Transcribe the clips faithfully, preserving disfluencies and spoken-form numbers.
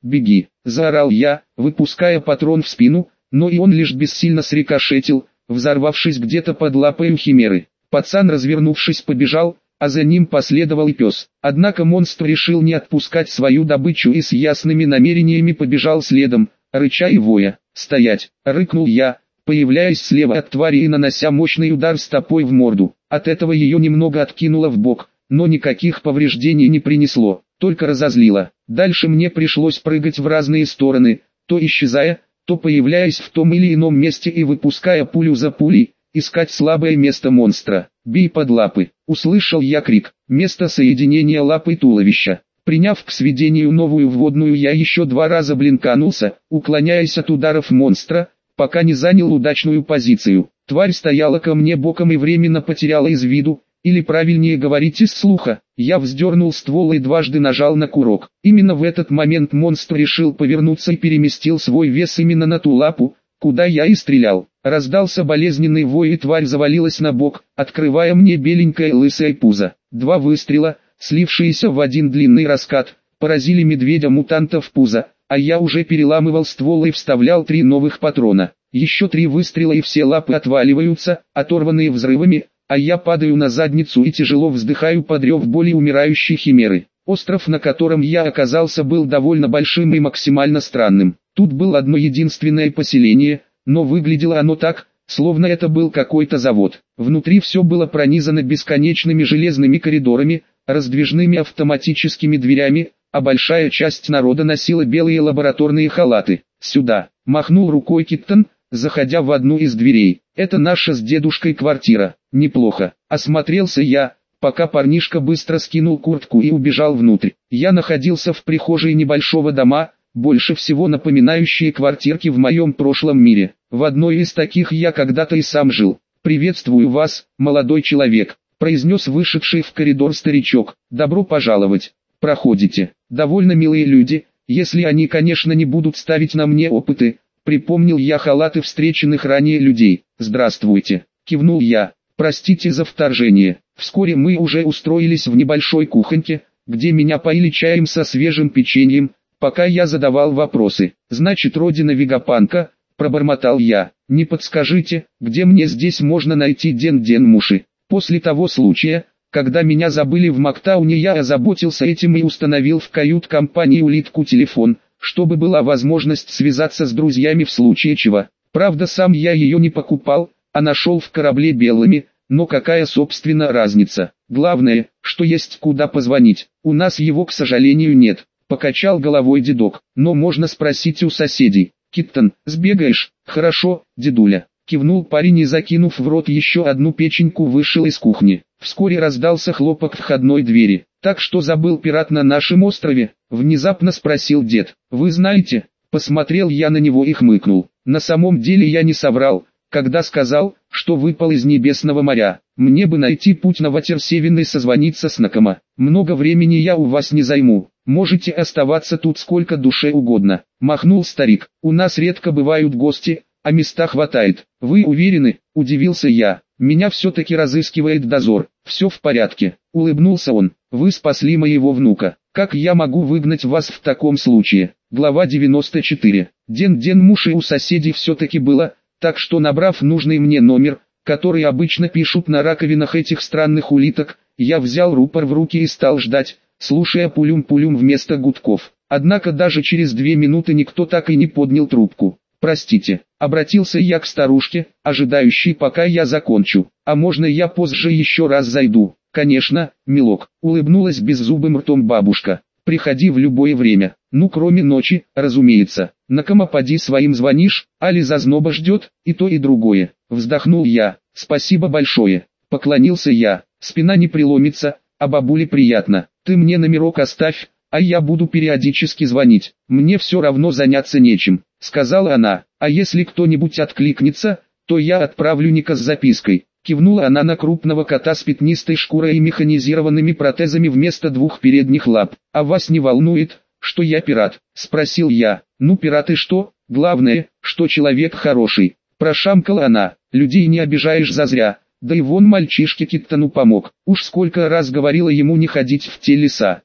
беги!» – заорал я, выпуская патрон в спину, но и он лишь бессильно срикошетил, взорвавшись где-то под лапой у химеры. Пацан, развернувшись, побежал, а за ним последовал и пес. Однако монстр решил не отпускать свою добычу и с ясными намерениями побежал следом, рыча и воя. «Стоять!» – рыкнул я, появляясь слева от твари и нанося мощный удар стопой в морду. От этого ее немного откинуло в бок, но никаких повреждений не принесло, только разозлило. Дальше мне пришлось прыгать в разные стороны, то исчезая, то появляясь в том или ином месте и выпуская пулю за пулей, искать слабое место монстра. «Бей под лапы!» – услышал я крик. Место соединения лапы и туловища. Приняв к сведению новую вводную, я еще два раза блинканулся, уклоняясь от ударов монстра, пока не занял удачную позицию. Тварь стояла ко мне боком и временно потеряла из виду, или правильнее говорить из слуха. Я вздернул ствол и дважды нажал на курок. Именно в этот момент монстр решил повернуться и переместил свой вес именно на ту лапу, куда я и стрелял. Раздался болезненный вой и тварь завалилась на бок, открывая мне беленькое лысое пузо. Два выстрела, слившиеся в один длинный раскат, поразили медведя-мутанта в пузо, а я уже переламывал ствол и вставлял три новых патрона. Еще три выстрела и все лапы отваливаются, оторванные взрывами, а я падаю на задницу и тяжело вздыхаю под рев боли умирающей химеры. Остров, на котором я оказался, был довольно большим и максимально странным. Тут было одно единственное поселение, но выглядело оно так, словно это был какой-то завод. Внутри все было пронизано бесконечными железными коридорами, раздвижными автоматическими дверями, а большая часть народа носила белые лабораторные халаты. «Сюда!» – махнул рукой Киттон, заходя в одну из дверей. «Это наша с дедушкой квартира. Неплохо». Осмотрелся я, пока парнишка быстро скинул куртку и убежал внутрь. Я находился в прихожей небольшого дома, больше всего напоминающие квартирки в моем прошлом мире. В одной из таких я когда-то и сам жил. «Приветствую вас, молодой человек», – произнес вышедший в коридор старичок. «Добро пожаловать. Проходите. Довольно милые люди, если они, конечно, не будут ставить на мне опыты». Припомнил я халаты встреченных ранее людей. «Здравствуйте», – кивнул я. «Простите за вторжение». Вскоре мы уже устроились в небольшой кухоньке, где меня поили чаем со свежим печеньем, пока я задавал вопросы. «Значит, родина Вегапанка», – пробормотал я. «Не подскажите, где мне здесь можно найти Ден-Ден-Муши?» После того случая, когда меня забыли в Мактауне, я озаботился этим и установил в кают-компании улитку телефон, чтобы была возможность связаться с друзьями в случае чего. Правда, сам я ее не покупал, а нашел в корабле белыми, но какая собственно разница? Главное, что есть куда позвонить. У нас его, к сожалению, нет. Покачал головой дедок, но можно спросить у соседей. «Киттон, сбегаешь?» «Хорошо, дедуля», кивнул парень и, закинув в рот еще одну печеньку, вышел из кухни. Вскоре раздался хлопок входной двери. «Так что забыл пират на нашем острове?» — внезапно спросил дед. «Вы знаете?» — посмотрел я на него и хмыкнул. На самом деле я не соврал, когда сказал, что выпал из небесного моря. Мне бы найти путь на Ватерсевен и созвониться с Накома. Много времени я у вас не займу. Можете оставаться тут сколько душе угодно. Махнул старик. У нас редко бывают гости, а места хватает. Вы уверены? Удивился я. Меня все-таки разыскивает дозор. Все в порядке. Улыбнулся он. Вы спасли моего внука. Как я могу выгнать вас в таком случае? Глава девяносто четыре. Ден-Ден-Муши у соседей все-таки было, так что, набрав нужный мне номер, который обычно пишут на раковинах этих странных улиток, я взял рупор в руки и стал ждать, слушая пулюм-пулюм вместо гудков. Однако даже через две минуты никто так и не поднял трубку. «Простите», — обратился я к старушке, ожидающей, пока я закончу. «А можно я позже еще раз зайду?» «Конечно, милок», — улыбнулась беззубым ртом бабушка. «Приходи в любое время, ну кроме ночи, разумеется. На кому поди своим звонишь, али зазноба ждет, и то и другое». Вздохнул я. «Спасибо большое», — поклонился я. «Спина не преломится, а бабуле приятно. Ты мне номерок оставь, а я буду периодически звонить. Мне все равно заняться нечем», — сказала она. «А если кто-нибудь откликнется, то я отправлю Ника с запиской». Кивнула она на крупного кота с пятнистой шкурой и механизированными протезами вместо двух передних лап. «А вас не волнует, что я пират?» — спросил я. «Ну пират и что? Главное, что человек хороший». Прошамкала она. «Людей не обижаешь зазря. Да и вон мальчишке Киттону помог. Уж сколько раз говорила ему не ходить в те леса.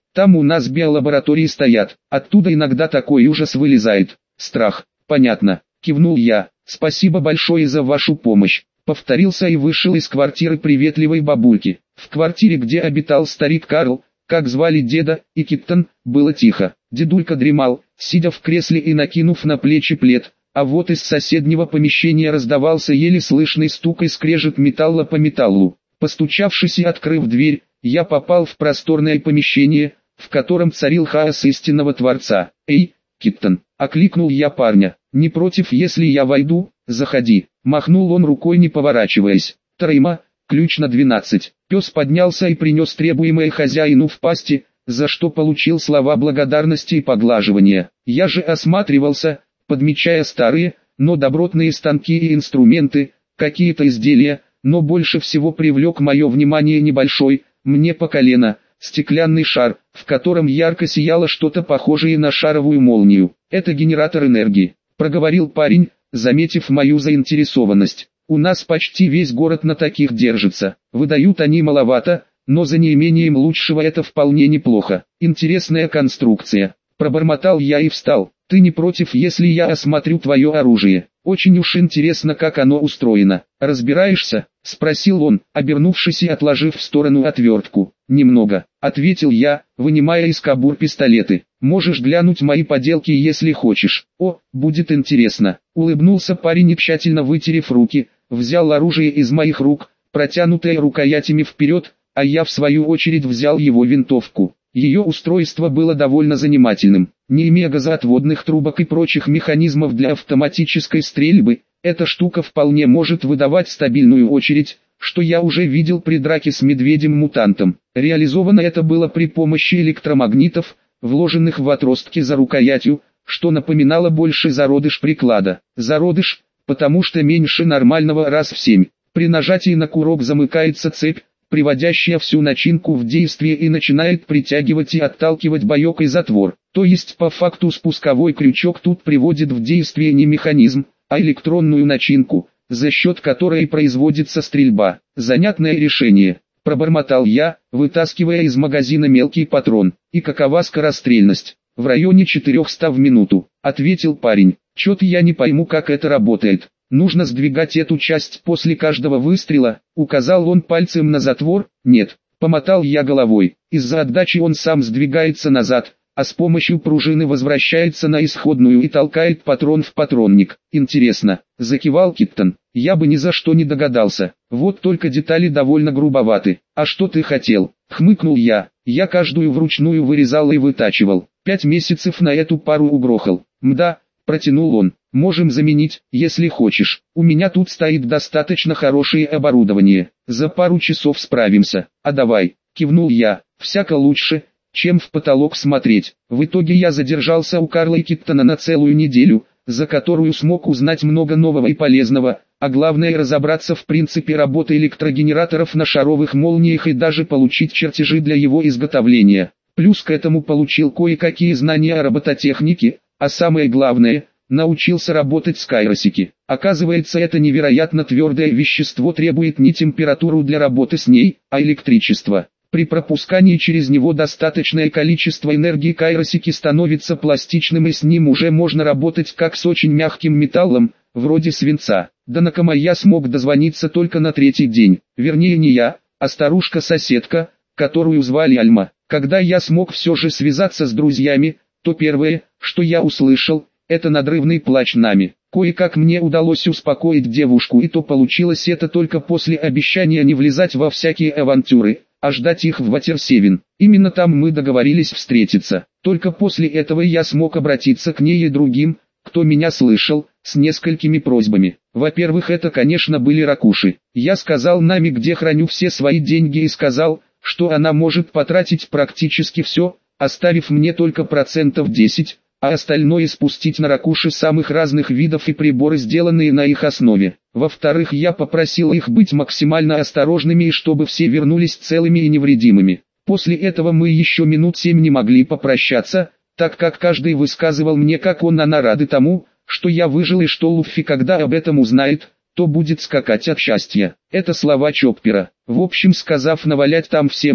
Там у нас биолаборатории стоят, оттуда иногда такой ужас вылезает. Страх, понятно, кивнул я. Спасибо большое за вашу помощь. Повторился и вышел из квартиры приветливой бабульки. В квартире, где обитал старик Карл, как звали деда, и Киттон, было тихо. Дедулька дремал, сидя в кресле и накинув на плечи плед, а вот из соседнего помещения раздавался еле слышный стук и скрежет металла по металлу. Постучавшись и открыв дверь, я попал в просторное помещение, в котором царил хаос истинного Творца. «Эй, Киттон!» — окликнул я парня. «Не против, если я войду? Заходи!» — махнул он рукой, не поворачиваясь. «Трейма, ключ на двенадцать». Пес поднялся и принес требуемое хозяину в пасти, за что получил слова благодарности и поглаживания. Я же осматривался, подмечая старые, но добротные станки и инструменты, какие-то изделия, но больше всего привлек мое внимание небольшой, мне по колено, стеклянный шар, в котором ярко сияло что-то похожее на шаровую молнию. «Это генератор энергии», — проговорил парень, заметив мою заинтересованность. «У нас почти весь город на таких держится. Выдают они маловато, но за неимением лучшего это вполне неплохо. Интересная конструкция». Пробормотал я и встал. «Ты не против, если я осмотрю твое оружие? Очень уж интересно, как оно устроено. Разбираешься?» — спросил он, обернувшись и отложив в сторону отвертку. «Немного», — ответил я, вынимая из кобур пистолеты. «Можешь глянуть мои поделки, если хочешь». «О, будет интересно», — улыбнулся парень и, тщательно вытерев руки, взял оружие из моих рук, протянутое рукоятями вперед, а я в свою очередь взял его винтовку. Ее устройство было довольно занимательным. Не имея газоотводных трубок и прочих механизмов для автоматической стрельбы, эта штука вполне может выдавать стабильную очередь, что я уже видел при драке с медведем-мутантом. Реализовано это было при помощи электромагнитов, вложенных в отростки за рукоятью, что напоминало больше зародыш приклада. Зародыш, потому что меньше нормального раз в семь. При нажатии на курок замыкается цепь, приводящая всю начинку в действие и начинает притягивать и отталкивать боек и затвор. То есть по факту спусковой крючок тут приводит в действие не механизм, а электронную начинку, за счет которой производится стрельба. Занятное решение, пробормотал я, вытаскивая из магазина мелкий патрон. И какова скорострельность? В районе четырехсот в минуту, ответил парень. Чё-то я не пойму, как это работает. Нужно сдвигать эту часть после каждого выстрела, указал он пальцем на затвор. Нет, помотал я головой. Из-за отдачи он сам сдвигается назад, а с помощью пружины возвращается на исходную и толкает патрон в патронник. Интересно, закивал Киттон. Я бы ни за что не догадался. Вот только детали довольно грубоваты. А что ты хотел? Хмыкнул я. Я каждую вручную вырезал и вытачивал. Пять месяцев на эту пару угрохал. Мда, протянул он. Можем заменить, если хочешь. У меня тут стоит достаточно хорошее оборудование. За пару часов справимся. А давай, кивнул я. Всяко лучше, чем в потолок смотреть. В итоге я задержался у Карла и Киттона на целую неделю, за которую смог узнать много нового и полезного, а главное разобраться в принципе работы электрогенераторов на шаровых молниях и даже получить чертежи для его изготовления. Плюс к этому получил кое-какие знания о робототехнике, а самое главное – научился работать с кайросики. Оказывается, это невероятно твердое вещество требует не температуру для работы с ней, а электричество. При пропускании через него достаточное количество энергии кайросики становится пластичным, и с ним уже можно работать как с очень мягким металлом, вроде свинца. До Накама я смог дозвониться только на третий день. Вернее, не я, а старушка-соседка, которую звали Альма. Когда я смог все же связаться с друзьями, то первое, что я услышал, это надрывный плач Нами. Кое-как мне удалось успокоить девушку, и то получилось это только после обещания не влезать во всякие авантюры, а ждать их в Ватерсевен. Именно там мы договорились встретиться. Только после этого я смог обратиться к ней и другим, кто меня слышал, с несколькими просьбами. Во-первых, это, конечно, были ракуши. Я сказал Нами, где храню все свои деньги, и сказал, что она может потратить практически все, оставив мне только процентов десять, а остальное спустить на ракуши самых разных видов и приборы, сделанные на их основе. Во-вторых, я попросил их быть максимально осторожными и чтобы все вернулись целыми и невредимыми. После этого мы еще минут семь не могли попрощаться, так как каждый высказывал мне, как он она рады тому, что я выжил, и что Луффи, когда об этом узнает, то будет скакать от счастья. Это слова Чоппера. В общем, сказав навалять там всем,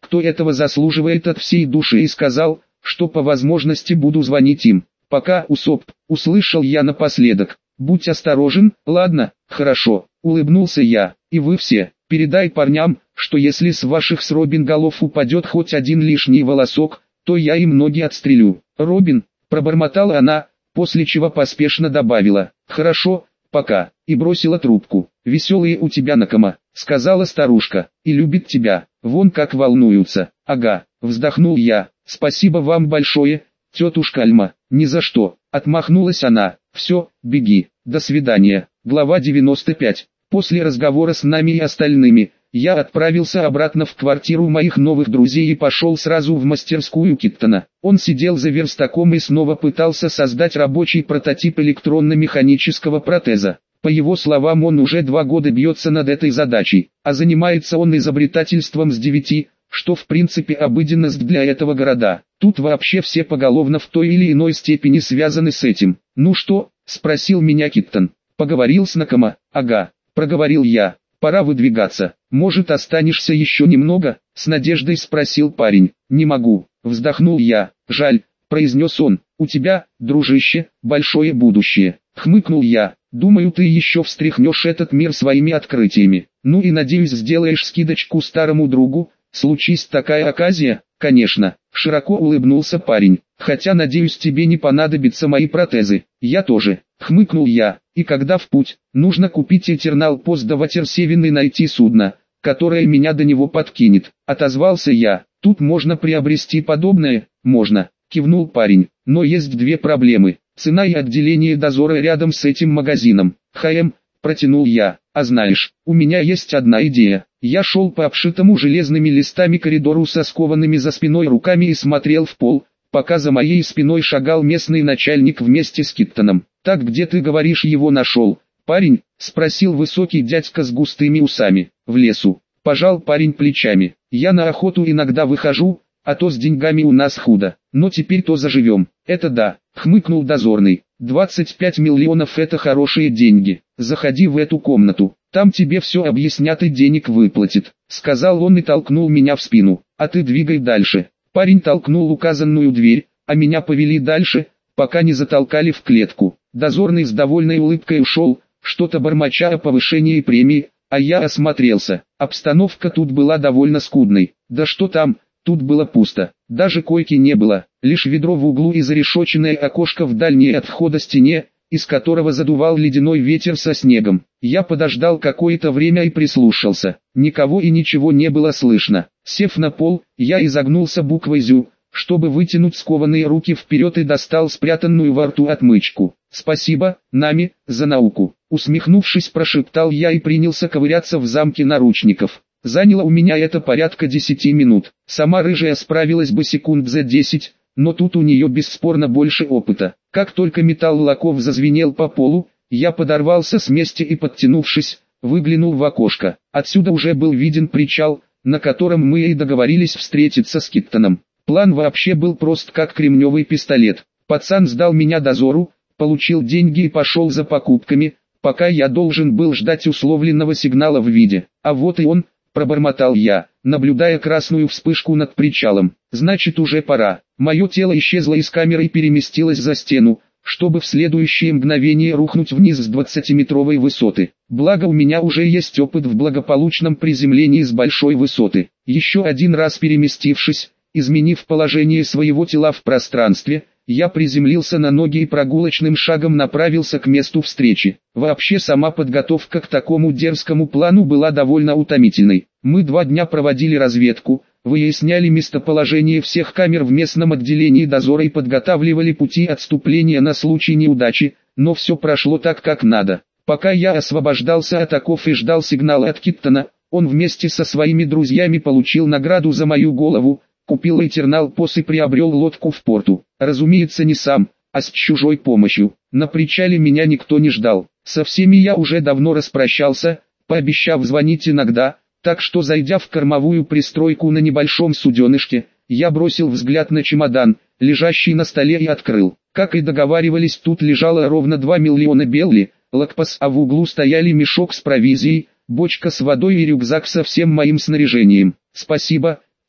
кто этого заслуживает от всей души, и сказал, что по возможности буду звонить им. Пока, Усоп, услышал я напоследок. Будь осторожен, ладно, хорошо, улыбнулся я. И вы все, передай парням, что если с ваших с Робин голов упадет хоть один лишний волосок, то я им ноги отстрелю. Робин, пробормотала она, после чего поспешно добавила: хорошо, пока, и бросила трубку. Веселые у тебя Накама, сказала старушка, и любит тебя, вон как волнуются. Ага, вздохнул я. Спасибо вам большое, тетушка Альма. Ни за что, отмахнулась она. Все, беги, до свидания. Глава девяносто пять. После разговора с нами и остальными, я отправился обратно в квартиру моих новых друзей и пошел сразу в мастерскую Киттона. Он сидел за верстаком и снова пытался создать рабочий прототип электронно-механического протеза. По его словам, он уже два года бьется над этой задачей, а занимается он изобретательством с девяти, что в принципе обыденность для этого города. Тут вообще все поголовно в той или иной степени связаны с этим. «Ну что?» – спросил меня Киттон. «Поговорил с Накама?» «Ага», – проговорил я. «Пора выдвигаться. Может, останешься еще немного?» – с надеждой спросил парень. «Не могу», – вздохнул я. «Жаль», – произнес он. «У тебя, дружище, большое будущее», – хмыкнул я. «Думаю, ты еще встряхнешь этот мир своими открытиями. Ну и надеюсь, сделаешь скидочку старому другу. Случись такая оказия?» «Конечно», – широко улыбнулся парень. «Хотя, надеюсь, тебе не понадобятся мои протезы». «Я тоже», – хмыкнул я. «И когда в путь, нужно купить Этернал Пост до Ватерсевен и найти судно, которое меня до него подкинет», – отозвался я. «Тут можно приобрести подобное?» «Можно», – кивнул парень. «Но есть две проблемы. Цена и отделение дозора рядом с этим магазином». «Хм», – протянул я. «А знаешь, у меня есть одна идея». Я шел по обшитому железными листами коридору со скованными за спиной руками и смотрел в пол, пока за моей спиной шагал местный начальник вместе с Киттоном. «Так где ты говоришь его нашел, парень?» – спросил высокий дядька с густыми усами. «В лесу», – пожал парень плечами. «Я на охоту иногда выхожу, а то с деньгами у нас худо, но теперь-то заживем». «Это да», – хмыкнул дозорный. «двадцать пять миллионов – это хорошие деньги. Заходи в эту комнату, там тебе все объяснят и денег выплатят», – сказал он и толкнул меня в спину. «А ты двигай дальше». Парень толкнул указанную дверь, а меня повели дальше, пока не затолкали в клетку. Дозорный с довольной улыбкой ушел, что-то бормоча о повышении премии, а я осмотрелся. Обстановка тут была довольно скудной. Да что там, тут было пусто. Даже койки не было, лишь ведро в углу и зарешоченное окошко в дальней от входа стене, из которого задувал ледяной ветер со снегом. Я подождал какое-то время и прислушался. Никого и ничего не было слышно. Сев на пол, я изогнулся буквой «Зю», чтобы вытянуть скованные руки вперед, и достал спрятанную во рту отмычку. «Спасибо, Нами, за науку», — усмехнувшись, прошептал я и принялся ковыряться в замке наручников. Заняло у меня это порядка десяти минут. Сама рыжая справилась бы секунд за десять, но тут у нее бесспорно больше опыта. Как только металл лаков зазвенел по полу, я подорвался с места и, подтянувшись, выглянул в окошко. Отсюда уже был виден причал, на котором мы и договорились встретиться с Киттоном. План вообще был прост, как кремневый пистолет. Пацан сдал меня дозору, получил деньги и пошел за покупками, пока я должен был ждать условленного сигнала в виде. «А вот и он», — пробормотал я, наблюдая красную вспышку над причалом. «Значит, уже пора». Мое тело исчезло из камеры и переместилось за стену, чтобы в следующее мгновение рухнуть вниз с двадцатиметровой высоты. Благо, у меня уже есть опыт в благополучном приземлении с большой высоты. Еще один раз переместившись, изменив положение своего тела в пространстве, я приземлился на ноги и прогулочным шагом направился к месту встречи. Вообще, сама подготовка к такому дерзкому плану была довольно утомительной. Мы два дня проводили разведку, выясняли местоположение всех камер в местном отделении дозора и подготавливали пути отступления на случай неудачи, но все прошло так, как надо. Пока я освобождался от оков и ждал сигнала от Киттона, он вместе со своими друзьями получил награду за мою голову, купил Этернал Пост и приобрел лодку в порту. Разумеется, не сам, а с чужой помощью. На причале меня никто не ждал. Со всеми я уже давно распрощался, пообещав звонить иногда, так что, зайдя в кормовую пристройку на небольшом суденышке, я бросил взгляд на чемодан, лежащий на столе, и открыл. Как и договаривались, тут лежало ровно два миллиона белли, лакпас, а в углу стояли мешок с провизией, бочка с водой и рюкзак со всем моим снаряжением. «Спасибо,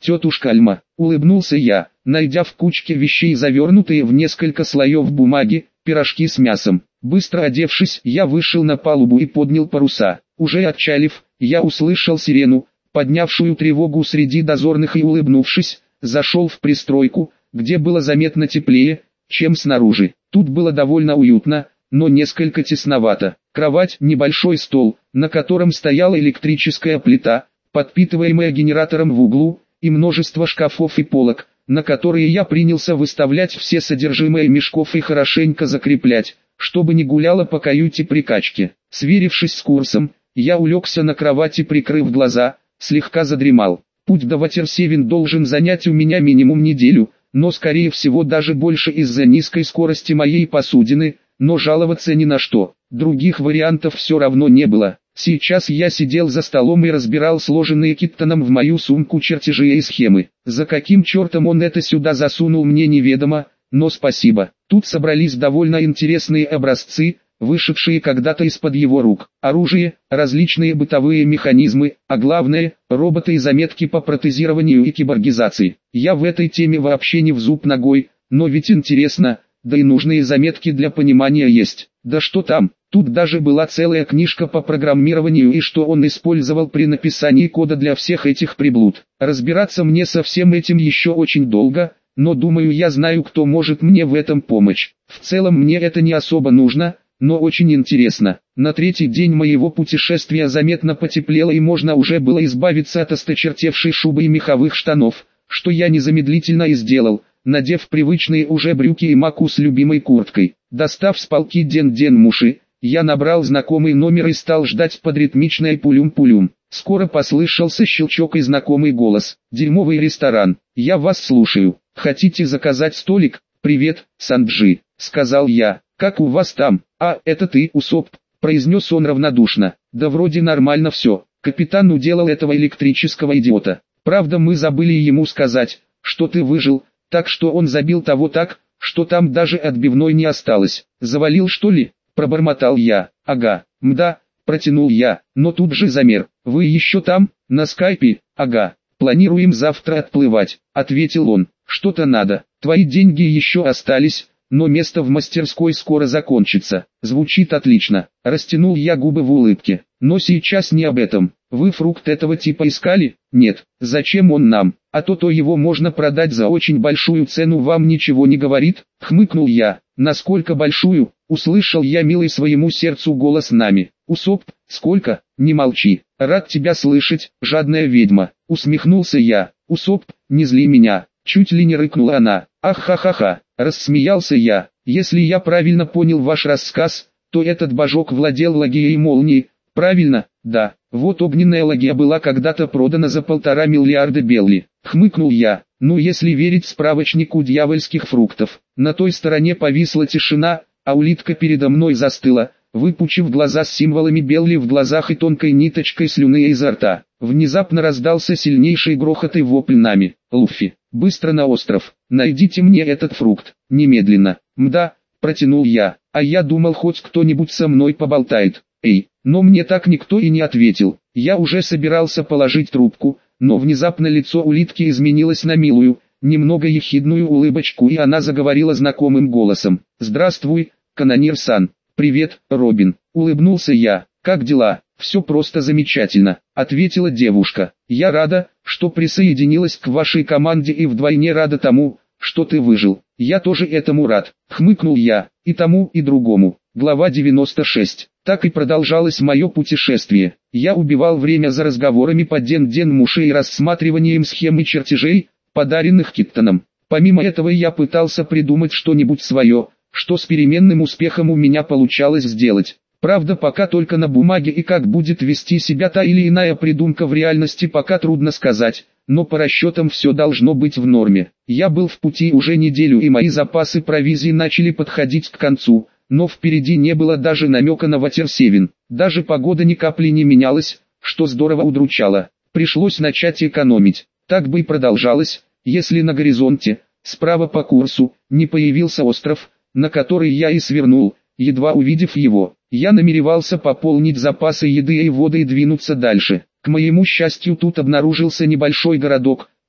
тетушка Альма, улыбнулся я, найдя в кучке вещей завернутые в несколько слоев бумаги, пирожки с мясом. Быстро одевшись, я вышел на палубу и поднял паруса. Уже отчалив, я услышал сирену, поднявшую тревогу среди дозорных, и, улыбнувшись, зашел в пристройку, где было заметно теплее, чем снаружи. Тут было довольно уютно, но несколько тесновато. Кровать, небольшой стол, на котором стояла электрическая плита, подпитываемая генератором в углу, и множество шкафов и полок, на которые я принялся выставлять все содержимое мешков и хорошенько закреплять, чтобы не гуляло по каюте прикачки. Сверившись с курсом, я улегся на кровати, прикрыв глаза, слегка задремал. Путь до Ватерсевен должен занять у меня минимум неделю, но скорее всего даже больше из-за низкой скорости моей посудины, но жаловаться ни на что. Других вариантов все равно не было. Сейчас я сидел за столом и разбирал сложенные Киттоном в мою сумку чертежи и схемы. За каким чертом он это сюда засунул, мне неведомо, но спасибо. Тут собрались довольно интересные образцы, вышедшие когда-то из-под его рук. Оружие, различные бытовые механизмы, а главное, роботы и заметки по протезированию и киборгизации. Я в этой теме вообще не в зуб ногой, но ведь интересно, да и нужные заметки для понимания есть. Да что там, тут даже была целая книжка по программированию, и что он использовал при написании кода для всех этих приблуд. Разбираться мне со всем этим еще очень долго, но думаю, я знаю, кто может мне в этом помочь. В целом мне это не особо нужно, но очень интересно. На третий день моего путешествия заметно потеплело, и можно уже было избавиться от осточертевшей шубы и меховых штанов, что я незамедлительно и сделал, надев привычные уже брюки и маку с любимой курткой. Достав с полки ден-ден-муши, я набрал знакомый номер и стал ждать под ритмичное пулюм-пулюм. Скоро послышался щелчок и знакомый голос. «Дерьмовый ресторан, я вас слушаю. Хотите заказать столик?» «Привет, Санджи», — сказал я. «Как у вас там?» «А, это ты, Усоп», — произнес он равнодушно. «Да вроде нормально все. Капитан уделал этого электрического идиота. Правда, мы забыли ему сказать, что ты выжил, так что он забил того так, что там даже отбивной не осталось. Завалил, что ли?» — пробормотал я. «Ага, мда», — протянул я, но тут же замер. «Вы еще там, на скайпе?» «Ага, планируем завтра отплывать», — ответил он. «Что-то надо, твои деньги еще остались, но место в мастерской скоро закончится». «Звучит отлично», — растянул я губы в улыбке. «Но сейчас не об этом. Вы фрукт этого типа искали?» «Нет, зачем он нам? А то-то его можно продать за очень большую цену, вам ничего не говорит?» — хмыкнул я. «Насколько большую?» — услышал я милый своему сердцу голос Нами. «Усоп, сколько? Не молчи. Рад тебя слышать, жадная ведьма», — усмехнулся я. «Усоп, не зли меня», — чуть ли не рыкнула она. «Ах-ха-ха-ха», — рассмеялся я. «Если я правильно понял ваш рассказ, то этот божок владел лагией молнии, правильно?» «Да, вот огненная лагия была когда-то продана за полтора миллиарда белли», — хмыкнул я. «Ну, если верить справочнику дьявольских фруктов». На той стороне повисла тишина, а улитка передо мной застыла, выпучив глаза с символами белли в глазах и тонкой ниточкой слюны изо рта. Внезапно раздался сильнейший грохот и вопль Нами. «Луффи, быстро на остров, найдите мне этот фрукт, немедленно». «Мда», протянул я, «а я думал, хоть кто-нибудь со мной поболтает». «Эй», но мне так никто и не ответил. Я уже собирался положить трубку, но внезапно лицо улитки изменилось на милую, немного ехидную улыбочку, и она заговорила знакомым голосом. «Здравствуй, канонир-сан». «Привет, Робин», — улыбнулся я. «Как дела?» «Все просто замечательно», — ответила девушка. «Я рада, что присоединилась к вашей команде, и вдвойне рада тому, что ты выжил». «Я тоже этому рад», — хмыкнул я. «И тому, и другому». Глава девяносто шесть. Так и продолжалось мое путешествие. Я убивал время за разговорами по ден-ден-муше и рассматриванием схем и чертежей, подаренных Киттоном. Помимо этого я пытался придумать что-нибудь свое, что с переменным успехом у меня получалось сделать. Правда, пока только на бумаге, и как будет вести себя та или иная придумка в реальности, пока трудно сказать, но по расчетам все должно быть в норме. Я был в пути уже неделю, и мои запасы провизии начали подходить к концу, но впереди не было даже намека на Ватерсевен. Даже погода ни капли не менялась, что здорово удручало. Пришлось начать экономить. Так бы и продолжалось, если на горизонте, справа по курсу, не появился остров, на который я и свернул, едва увидев его. Я намеревался пополнить запасы еды и воды и двинуться дальше. К моему счастью, тут обнаружился небольшой городок,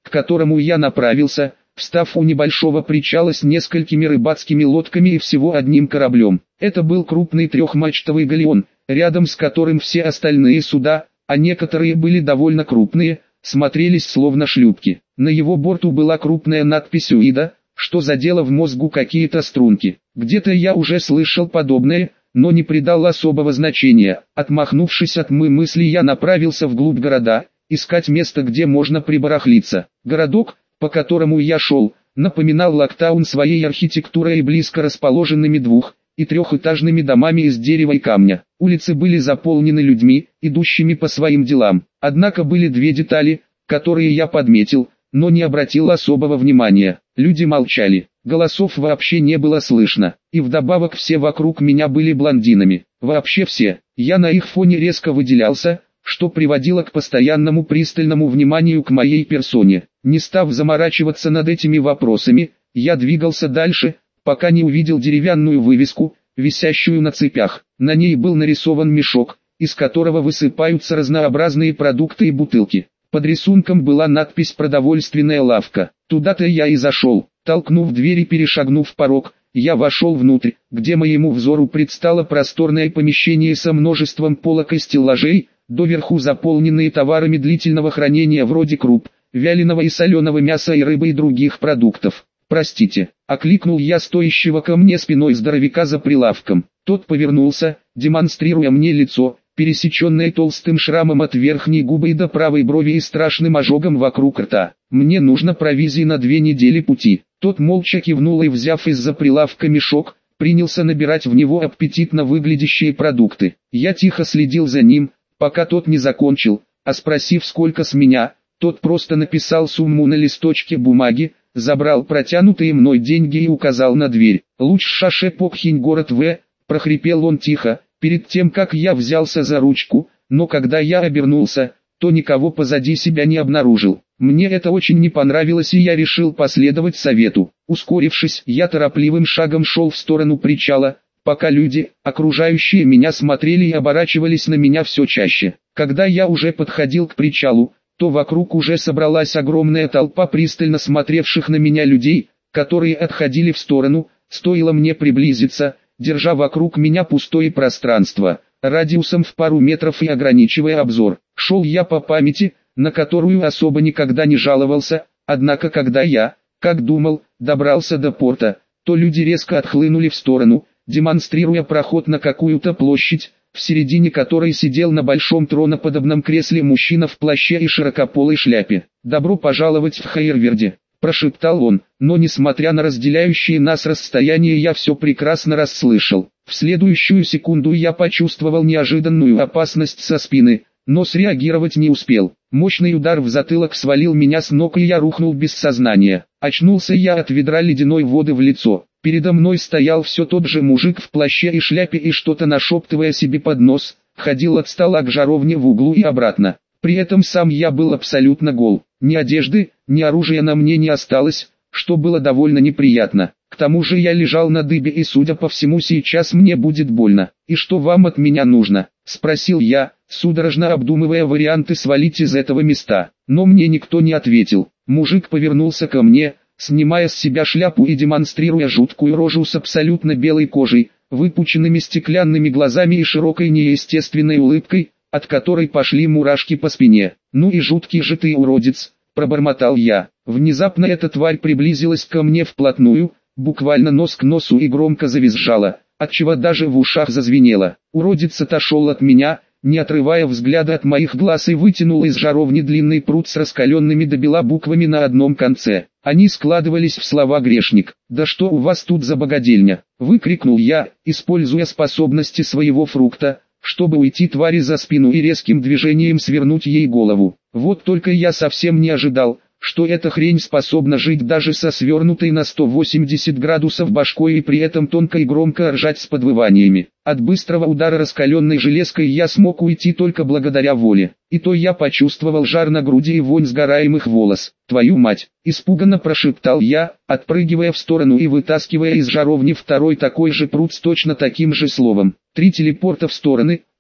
к которому я направился, встав у небольшого причала с несколькими рыбацкими лодками и всего одним кораблем. Это был крупный трехмачтовый галеон, рядом с которым все остальные суда, а некоторые были довольно крупные, смотрелись словно шлюпки. На его борту была крупная надпись «Уида», что задело в мозгу какие-то струнки. Где-то я уже слышал подобное, но не придал особого значения. Отмахнувшись от моих мыслей, я направился вглубь города, искать место, где можно прибарахлиться. Городок, по которому я шел, напоминал Локтаун своей архитектурой и близко расположенными двух- и трехэтажными домами из дерева и камня. Улицы были заполнены людьми, идущими по своим делам. Однако были две детали, которые я подметил, но не обратил особого внимания. Люди молчали, голосов вообще не было слышно, и вдобавок все вокруг меня были блондинами. Вообще все. Я на их фоне резко выделялся, что приводило к постоянному пристальному вниманию к моей персоне. Не став заморачиваться над этими вопросами, я двигался дальше, пока не увидел деревянную вывеску, висящую на цепях. На ней был нарисован мешок, из которого высыпаются разнообразные продукты и бутылки. Под рисунком была надпись «Продовольственная лавка». Туда-то я и зашел. Толкнув дверь и перешагнув порог, я вошел внутрь, где моему взору предстало просторное помещение со множеством полок и стеллажей, доверху заполненные товарами длительного хранения вроде круп, вяленого и соленого мяса и рыбы и других продуктов. «Простите», — окликнул я стоящего ко мне спиной здоровяка за прилавком. Тот повернулся, демонстрируя мне лицо, пересеченное толстым шрамом от верхней губы и до правой брови и страшным ожогом вокруг рта. «Мне нужно провизии на две недели пути». Тот молча кивнул и, взяв из-за прилавка мешок, принялся набирать в него аппетитно выглядящие продукты. Я тихо следил за ним, пока тот не закончил, а спросив, сколько с меня, тот просто написал сумму на листочке бумаги, забрал протянутые мной деньги и указал на дверь. «Луч шаше Покхинь, город В», прохрипел он тихо, перед тем как я взялся за ручку, но когда я обернулся, то никого позади себя не обнаружил. Мне это очень не понравилось, и я решил последовать совету. Ускорившись, я торопливым шагом шел в сторону причала, пока люди, окружающие меня, смотрели и оборачивались на меня все чаще. Когда я уже подходил к причалу, то вокруг уже собралась огромная толпа пристально смотревших на меня людей, которые отходили в сторону, стоило мне приблизиться, держа вокруг меня пустое пространство, радиусом в пару метров и ограничивая обзор. Шел я по памяти, на которую особо никогда не жаловался, однако когда я, как думал, добрался до порта, то люди резко отхлынули в сторону, демонстрируя проход на какую-то площадь, в середине которой сидел на большом троноподобном кресле мужчина в плаще и широкополой шляпе. «Добро пожаловать в Хайерверде», — прошептал он, но несмотря на разделяющие нас расстояние, я все прекрасно расслышал. В следующую секунду я почувствовал неожиданную опасность со спины, но среагировать не успел. Мощный удар в затылок свалил меня с ног, и я рухнул без сознания. Очнулся я от ведра ледяной воды в лицо. Передо мной стоял все тот же мужик в плаще и шляпе и, что-то нашептывая себе под нос, ходил от стола к жаровне в углу и обратно. При этом сам я был абсолютно гол. Ни одежды, ни оружия на мне не осталось, что было довольно неприятно. К тому же я лежал на дыбе, и, судя по всему, сейчас мне будет больно. «И что вам от меня нужно?» — спросил я, судорожно обдумывая варианты свалить из этого места. Но мне никто не ответил. Мужик повернулся ко мне, снимая с себя шляпу и демонстрируя жуткую рожу с абсолютно белой кожей, выпученными стеклянными глазами и широкой неестественной улыбкой, от которой пошли мурашки по спине. «Ну и жуткий же ты уродец», — пробормотал я. Внезапно эта тварь приблизилась ко мне вплотную, буквально нос к носу, и громко завизжала, отчего даже в ушах зазвенело. Уродец отошел от меня, не отрывая взгляда от моих глаз, и вытянул из жаровни длинный прут с раскаленными до бела буквами на одном конце. Они складывались в слова «грешник». «Да что у вас тут за богадельня?» — выкрикнул я, используя способности своего фрукта, чтобы уйти твари за спину и резким движением свернуть ей голову. Вот только я совсем не ожидал, что эта хрень способна жить даже со свернутой на сто восемьдесят градусов башкой и при этом тонко и громко ржать с подвываниями. От быстрого удара раскаленной железкой я смог уйти только благодаря воле. И то я почувствовал жар на груди и вонь сгораемых волос. «Твою мать!» — испуганно прошептал я, отпрыгивая в сторону и вытаскивая из жаровни второй такой же прут с точно таким же словом. Три телепорта в стороны,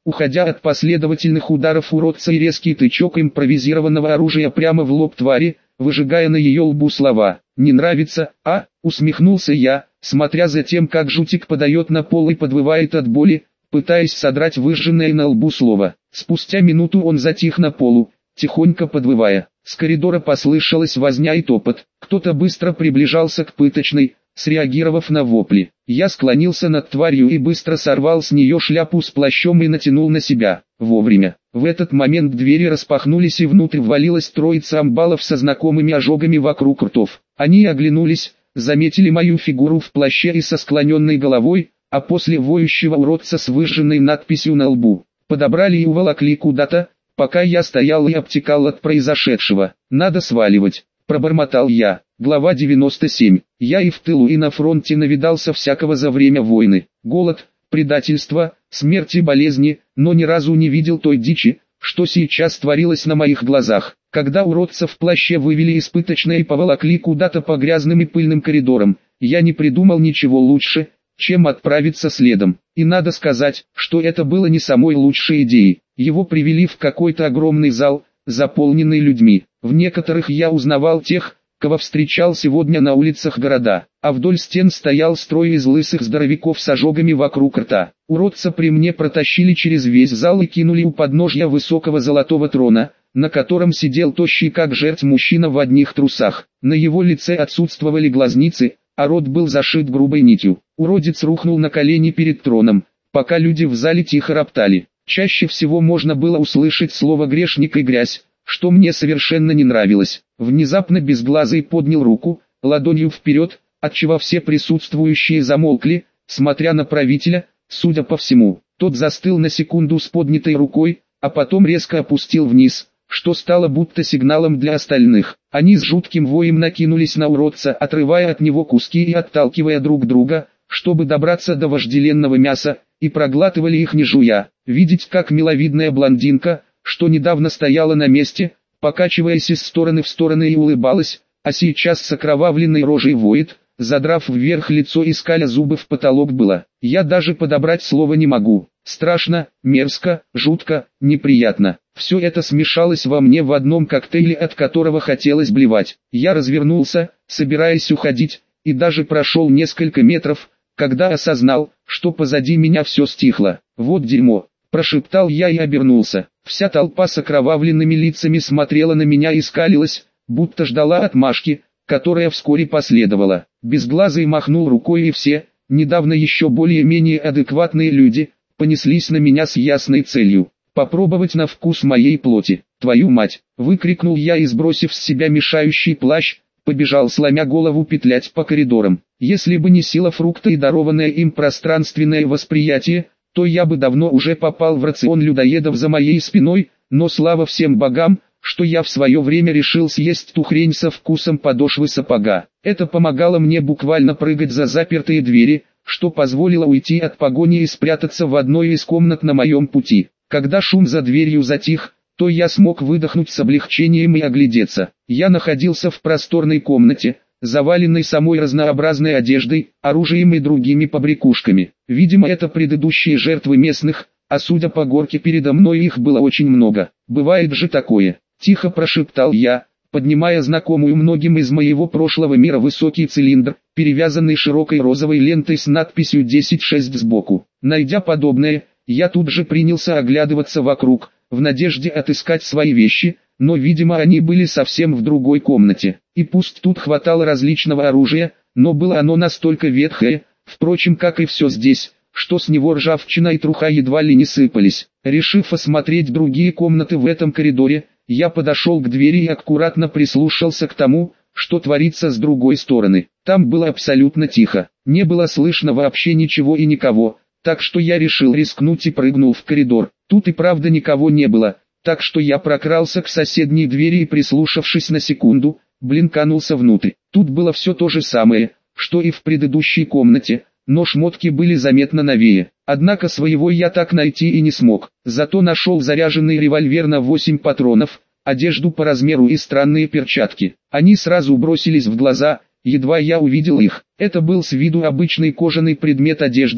уходя от последовательных ударов уродца и резкий тычок импровизированного оружия прямо в лоб твари, выжигая на ее лбу слова «не нравится», а, усмехнулся я, смотря за тем, как жутик подает на пол и подвывает от боли, пытаясь содрать выжженное на лбу слово. Спустя минуту он затих на полу, тихонько подвывая. С коридора послышалась возня и топот. Кто-то быстро приближался к пыточной, среагировав на вопли. Я склонился над тварью и быстро сорвал с нее шляпу с плащом и натянул на себя. Вовремя. В этот момент двери распахнулись и внутрь ввалилась троица амбалов со знакомыми ожогами вокруг ртов. Они оглянулись, заметили мою фигуру в плаще и со склоненной головой, а после воющего уродца с выжженной надписью на лбу. Подобрали и уволокли куда-то, пока я стоял и обтекал от произошедшего. «Надо сваливать», — пробормотал я. Глава девяносто семь. Я и в тылу, и на фронте навидался всякого за время войны. Голод, предательство, смерть и болезни, но ни разу не видел той дичи, что сейчас творилось на моих глазах. Когда уродца в плаще вывели из пыточной и поволокли куда-то по грязным и пыльным коридорам, я не придумал ничего лучше, чем отправиться следом. И надо сказать, что это было не самой лучшей идеей. Его привели в какой-то огромный зал, заполненный людьми. В некоторых я узнавал тех, кого встречал сегодня на улицах города, а вдоль стен стоял строй из лысых здоровяков с ожогами вокруг рта. Уродца при мне протащили через весь зал и кинули у подножья высокого золотого трона, на котором сидел тощий как жерть мужчина в одних трусах. На его лице отсутствовали глазницы, а рот был зашит грубой нитью. Уродец рухнул на колени перед троном, пока люди в зале тихо роптали. Чаще всего можно было услышать слово «грешник» и «грязь», что мне совершенно не нравилось. Внезапно безглазый поднял руку, ладонью вперед, отчего все присутствующие замолкли, смотря на правителя. Судя по всему, тот застыл на секунду с поднятой рукой, а потом резко опустил вниз, что стало будто сигналом для остальных. Они с жутким воем накинулись на уродца, отрывая от него куски и отталкивая друг друга, чтобы добраться до вожделенного мяса, и проглатывали их не жуя. Видеть, как миловидная блондинка, что недавно стояла на месте, покачиваясь из стороны в стороны и улыбалась, а сейчас с окровавленной рожей воет, задрав вверх лицо и скаля зубы в потолок было. Я даже подобрать слово не могу. Страшно, мерзко, жутко, неприятно. Все это смешалось во мне в одном коктейле, от которого хотелось блевать. Я развернулся, собираясь уходить, и даже прошел несколько метров, когда осознал, что позади меня все стихло. «Вот дерьмо», – прошептал я и обернулся. Вся толпа с окровавленными лицами смотрела на меня и скалилась, будто ждала отмашки, которая вскоре последовала. Безглазый махнул рукой, и все, недавно еще более-менее адекватные люди, понеслись на меня с ясной целью – попробовать на вкус моей плоти. «Твою мать!» – выкрикнул я и, сбросив с себя мешающий плащ, побежал, сломя голову, петлять по коридорам. Если бы не сила фрукта и дарованное им пространственное восприятие, то я бы давно уже попал в рацион людоедов за моей спиной, но слава всем богам, что я в свое время решил съесть ту хрень со вкусом подошвы сапога. Это помогало мне буквально прыгать за запертые двери, что позволило уйти от погони и спрятаться в одной из комнат на моем пути. Когда шум за дверью затих, то я смог выдохнуть с облегчением и оглядеться. Я находился в просторной комнате, заваленной самой разнообразной одеждой, оружием и другими побрякушками. Видимо, это предыдущие жертвы местных, а судя по горке передо мной их было очень много. «Бывает же такое», — тихо прошептал я, поднимая знакомую многим из моего прошлого мира высокий цилиндр, перевязанный широкой розовой лентой с надписью десять шесть сбоку. Найдя подобное, я тут же принялся оглядываться вокруг, в надежде отыскать свои вещи, но, видимо, они были совсем в другой комнате. И пусть тут хватало различного оружия, но было оно настолько ветхое, впрочем, как и все здесь, что с него ржавчина и труха едва ли не сыпались. Решив осмотреть другие комнаты в этом коридоре, я подошел к двери и аккуратно прислушался к тому, что творится с другой стороны. Там было абсолютно тихо, не было слышно вообще ничего и никого, так что я решил рискнуть и прыгнул в коридор. Тут и правда никого не было, так что я прокрался к соседней двери и, прислушавшись на секунду, блинканулся внутрь. Тут было все то же самое, что и в предыдущей комнате, но шмотки были заметно новее. Однако своего я так найти и не смог. Зато нашел заряженный револьвер на восемь патронов, одежду по размеру и странные перчатки. Они сразу бросились в глаза, едва я увидел их. Это был с виду обычный кожаный предмет одежды,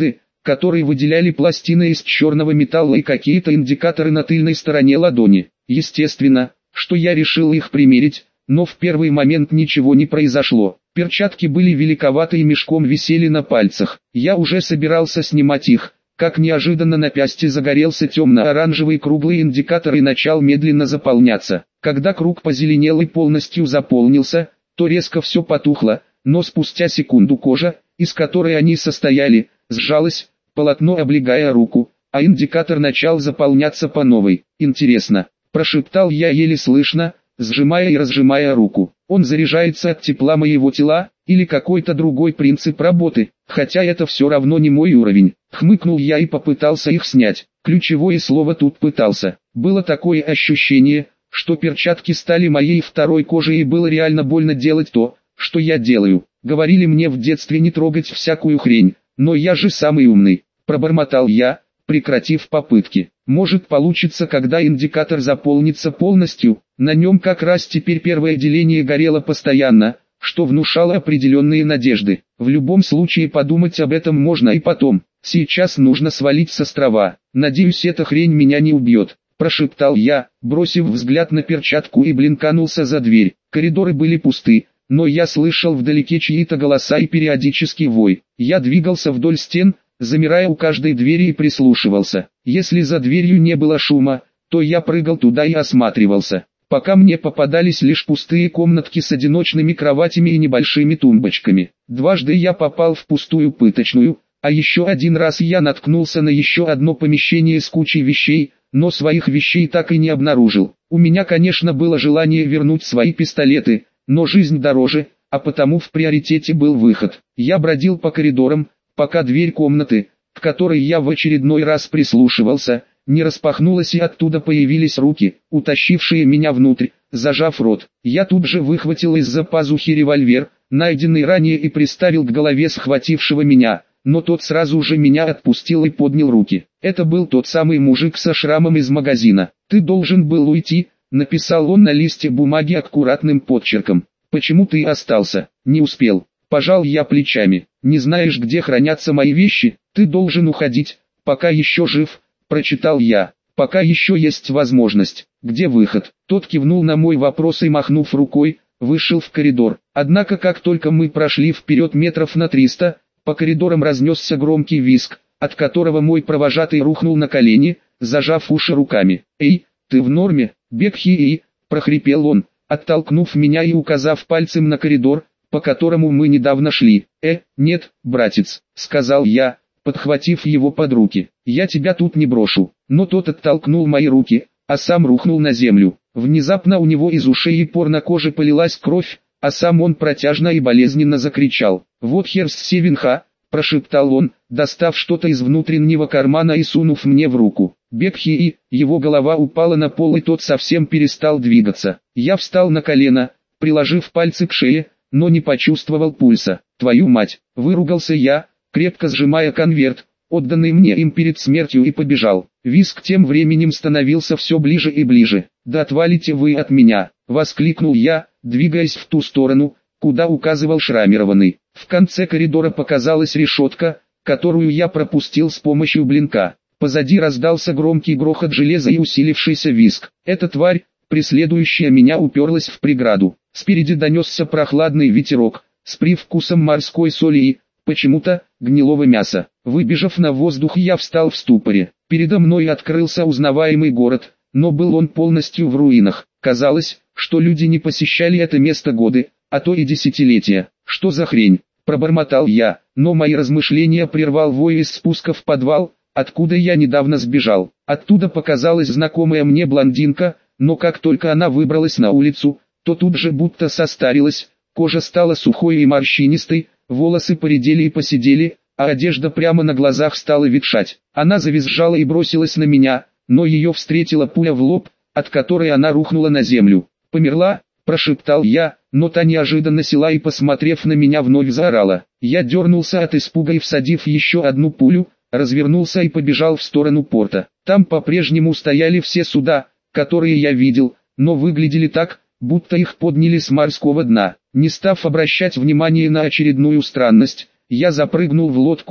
которые выделяли пластины из черного металла и какие-то индикаторы на тыльной стороне ладони. Естественно, что я решил их примерить, но в первый момент ничего не произошло. Перчатки были великоваты и мешком висели на пальцах. Я уже собирался снимать их, как неожиданно на пясте загорелся темно-оранжевый круглый индикатор и начал медленно заполняться. Когда круг позеленел и полностью заполнился, то резко все потухло, но спустя секунду кожа, из которой они состояли, сжалась, полотно облегая руку, а индикатор начал заполняться по новой. «Интересно», – прошептал я еле слышно, сжимая и разжимая руку. «Он заряжается от тепла моего тела, или какой-то другой принцип работы, хотя это все равно не мой уровень». Хмыкнул я и попытался их снять. Ключевое слово тут «пытался». Было такое ощущение, что перчатки стали моей второй кожей и было реально больно делать то, что я делаю. Говорили мне в детстве не трогать всякую хрень, но я же самый умный. Пробормотал я, прекратив попытки. Может получится, когда индикатор заполнится полностью. На нем как раз теперь первое деление горело постоянно, что внушало определенные надежды. В любом случае подумать об этом можно и потом. Сейчас нужно свалить с острова. Надеюсь, эта хрень меня не убьет, прошептал я, бросив взгляд на перчатку и блинканулся за дверь. Коридоры были пусты, но я слышал вдалеке чьи-то голоса и периодический вой. Я двигался вдоль стен, замирая у каждой двери и прислушивался. Если за дверью не было шума, то я прыгал туда и осматривался. Пока мне попадались лишь пустые комнатки с одиночными кроватями и небольшими тумбочками. Дважды я попал в пустую пыточную, а еще один раз я наткнулся на еще одно помещение с кучей вещей, но своих вещей так и не обнаружил. У меня, конечно, было желание вернуть свои пистолеты, но жизнь дороже, а потому в приоритете был выход. Я бродил по коридорам, пока дверь комнаты, к которой я в очередной раз прислушивался, не распахнулась и оттуда появились руки, утащившие меня внутрь, зажав рот. Я тут же выхватил из-за пазухи револьвер, найденный ранее, и приставил к голове схватившего меня, но тот сразу же меня отпустил и поднял руки. Это был тот самый мужик со шрамом из магазина. «Ты должен был уйти», — написал он на листе бумаги аккуратным подчерком. «Почему ты остался?» «Не успел». Пожал я плечами. «Не знаешь, где хранятся мои вещи? Ты должен уходить, пока еще жив», — прочитал я. «Пока еще есть возможность. Где выход?» Тот кивнул на мой вопрос и, махнув рукой, вышел в коридор. Однако как только мы прошли вперед метров на триста, по коридорам разнесся громкий визг, от которого мой провожатый рухнул на колени, зажав уши руками. «Эй, ты в норме, Бекхи?» – прохрипел он, оттолкнув меня и указав пальцем на коридор, по которому мы недавно шли. «Э, нет, братец», — сказал я, подхватив его под руки. «Я тебя тут не брошу». Но тот оттолкнул мои руки, а сам рухнул на землю. Внезапно у него из ушей и пор на коже полилась кровь, а сам он протяжно и болезненно закричал. «Вот хер с Севенха», — прошептал он, достав что-то из внутреннего кармана и сунув мне в руку. Бекхи, и его голова упала на пол, и тот совсем перестал двигаться. Я встал на колено, приложив пальцы к шее, но не почувствовал пульса. «Твою мать!» — выругался я, крепко сжимая конверт, отданный мне им перед смертью, и побежал. Визг тем временем становился все ближе и ближе. «Да отвалите вы от меня!» — воскликнул я, двигаясь в ту сторону, куда указывал шрамированный. В конце коридора показалась решетка, которую я пропустил с помощью блинка. Позади раздался громкий грохот железа и усилившийся визг. Эта тварь, преследующая меня, уперлась в преграду. Спереди донесся прохладный ветерок, с привкусом морской соли и, почему-то, гнилого мяса. Выбежав на воздух, я встал в ступоре. Передо мной открылся узнаваемый город, но был он полностью в руинах. Казалось, что люди не посещали это место годы, а то и десятилетия. «Что за хрень?» – пробормотал я, но мои размышления прервал вой из спуска в подвал, откуда я недавно сбежал. Оттуда показалась знакомая мне блондинка, но как только она выбралась на улицу, то тут же будто состарилась, кожа стала сухой и морщинистой, волосы поредели и поседели, а одежда прямо на глазах стала ветшать. Она завизжала и бросилась на меня, но ее встретила пуля в лоб, от которой она рухнула на землю. «Померла?» – прошептал я, но та неожиданно села и, посмотрев на меня, вновь заорала. Я дернулся от испуга и, всадив еще одну пулю, развернулся и побежал в сторону порта. Там по-прежнему стояли все суда, которые я видел, но выглядели так, будто их подняли с морского дна. Не став обращать внимания на очередную странность, я запрыгнул в лодку,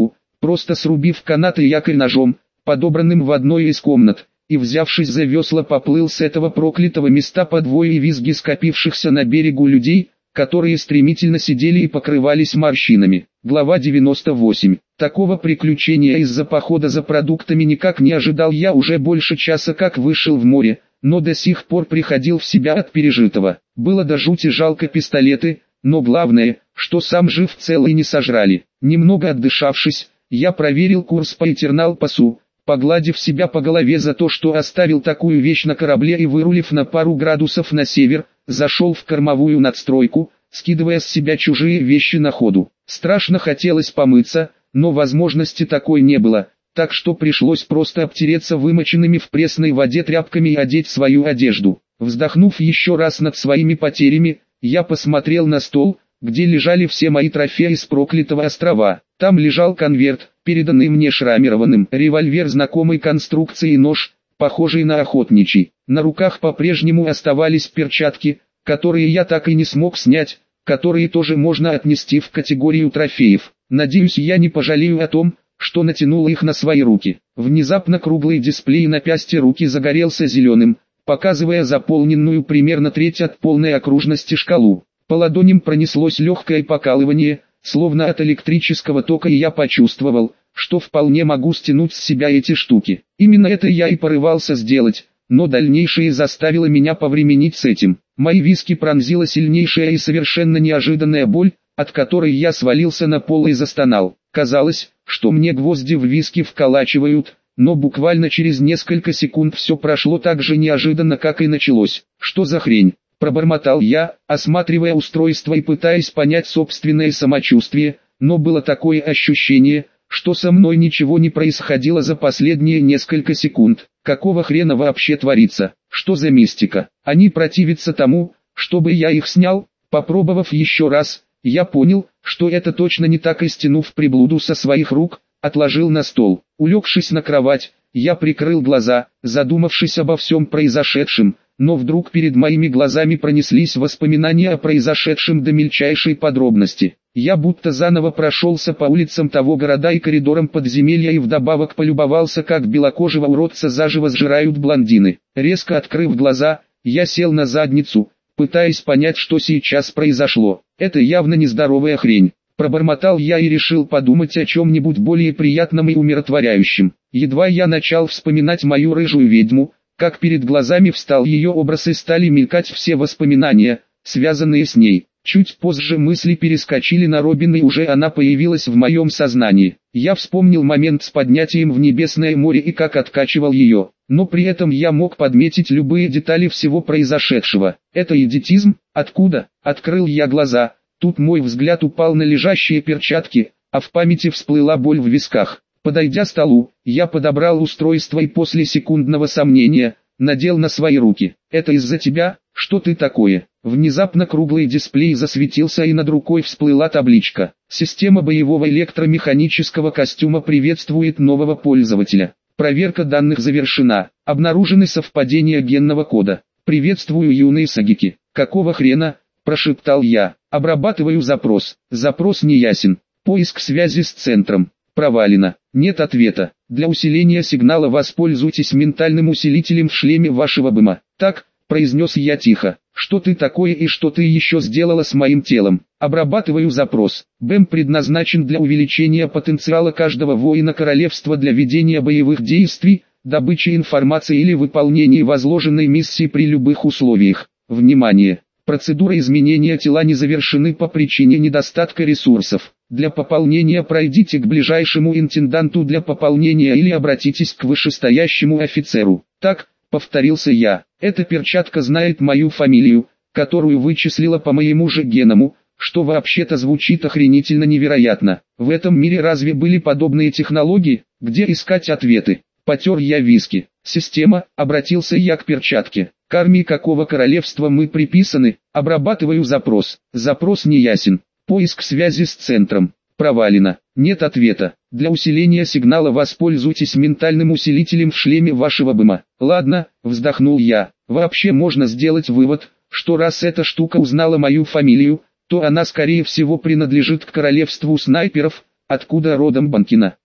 просто срубив канат и якорь ножом, подобранным в одной из комнат, и взявшись за весла поплыл с этого проклятого места под вой и визги скопившихся на берегу людей, которые стремительно сидели и покрывались морщинами. Глава девяносто восемь. Такого приключения из-за похода за продуктами никак не ожидал я уже больше часа как вышел в море, но до сих пор приходил в себя от пережитого. Было до жути жалко пистолеты, но главное, что сам жив цел и не сожрали. Немного отдышавшись, я проверил курс по Этернал-пасу, погладив себя по голове за то, что оставил такую вещь на корабле и вырулив на пару градусов на север, зашел в кормовую надстройку, скидывая с себя чужие вещи на ходу. Страшно хотелось помыться, но возможности такой не было, так что пришлось просто обтереться вымоченными в пресной воде тряпками и одеть свою одежду. Вздохнув еще раз над своими потерями, я посмотрел на стол, где лежали все мои трофеи с проклятого острова. Там лежал конверт, переданный мне шрамированным, револьвер знакомой конструкции и нож, похожий на охотничий. На руках по-прежнему оставались перчатки, которые я так и не смог снять, которые тоже можно отнести в категорию трофеев. Надеюсь, я не пожалею о том, что натянул их на свои руки. Внезапно круглый дисплей на пясте руки загорелся зеленым, показывая заполненную примерно треть от полной окружности шкалу. По ладоням пронеслось легкое покалывание, словно от электрического тока, и я почувствовал, что вполне могу стянуть с себя эти штуки. Именно это я и порывался сделать, но дальнейшее заставило меня повременить с этим. Мои виски пронзила сильнейшая и совершенно неожиданная боль, от которой я свалился на пол и застонал. Казалось, что мне гвозди в виски вколачивают, но буквально через несколько секунд все прошло так же неожиданно, как и началось. Что за хрень? Пробормотал я, осматривая устройство и пытаясь понять собственное самочувствие, но было такое ощущение, что со мной ничего не происходило за последние несколько секунд. Какого хрена вообще творится? Что за мистика? Они противятся тому, чтобы я их снял. Попробовав еще раз, я понял, что это точно не так, и стянув приблуду со своих рук, отложил на стол. Улегшись на кровать, я прикрыл глаза, задумавшись обо всем произошедшем, но вдруг перед моими глазами пронеслись воспоминания о произошедшем до мельчайшей подробности. Я будто заново прошелся по улицам того города и коридорам подземелья и вдобавок полюбовался, как белокожего уродца заживо сжирают блондины. Резко открыв глаза, я сел на задницу, пытаясь понять, что сейчас произошло. Это явно нездоровая хрень. Пробормотал я и решил подумать о чем-нибудь более приятном и умиротворяющем. Едва я начал вспоминать мою рыжую ведьму, как перед глазами встал ее образ и стали мелькать все воспоминания, связанные с ней. Чуть позже мысли перескочили на Робин, и уже она появилась в моем сознании. Я вспомнил момент с поднятием в небесное море и как откачивал ее, но при этом я мог подметить любые детали всего произошедшего. Это идиотизм? Откуда? Открыл я глаза. Тут мой взгляд упал на лежащие перчатки, а в памяти всплыла боль в висках. Подойдя к столу, я подобрал устройство и после секундного сомнения, надел на свои руки. «Это из-за тебя? Что ты такое?» Внезапно круглый дисплей засветился, и над рукой всплыла табличка. «Система боевого электромеханического костюма приветствует нового пользователя. Проверка данных завершена. Обнаружены совпадения генного кода. Приветствую, юные сагики». «Какого хрена?» – прошептал я. «Обрабатываю запрос. Запрос неясен. Поиск связи с центром. Провалено. Нет ответа. Для усиления сигнала воспользуйтесь ментальным усилителем в шлеме вашего БЭМа». «Так», — произнес я тихо, — «что ты такое и что ты еще сделала с моим телом?» «Обрабатываю запрос. БЭМ предназначен для увеличения потенциала каждого воина королевства для ведения боевых действий, добычи информации или выполнения возложенной миссии при любых условиях. Внимание! Процедуры изменения тела не завершены по причине недостатка ресурсов. Для пополнения пройдите к ближайшему интенданту для пополнения или обратитесь к вышестоящему офицеру». «Так», — повторился я, — «эта перчатка знает мою фамилию, которую вычислила по моему же геному, что вообще-то звучит охренительно невероятно. В этом мире разве были подобные технологии? Где искать ответы?» Потер я виски. «Система», — обратился я к перчатке. «К армии какого королевства мы приписаны?» «Обрабатываю запрос. Запрос неясен. Поиск связи с центром. Провалено. Нет ответа. Для усиления сигнала воспользуйтесь ментальным усилителем в шлеме вашего БЭМа». «Ладно», — вздохнул я. «Вообще можно сделать вывод, что раз эта штука узнала мою фамилию, то она скорее всего принадлежит к королевству снайперов, откуда родом Банкина.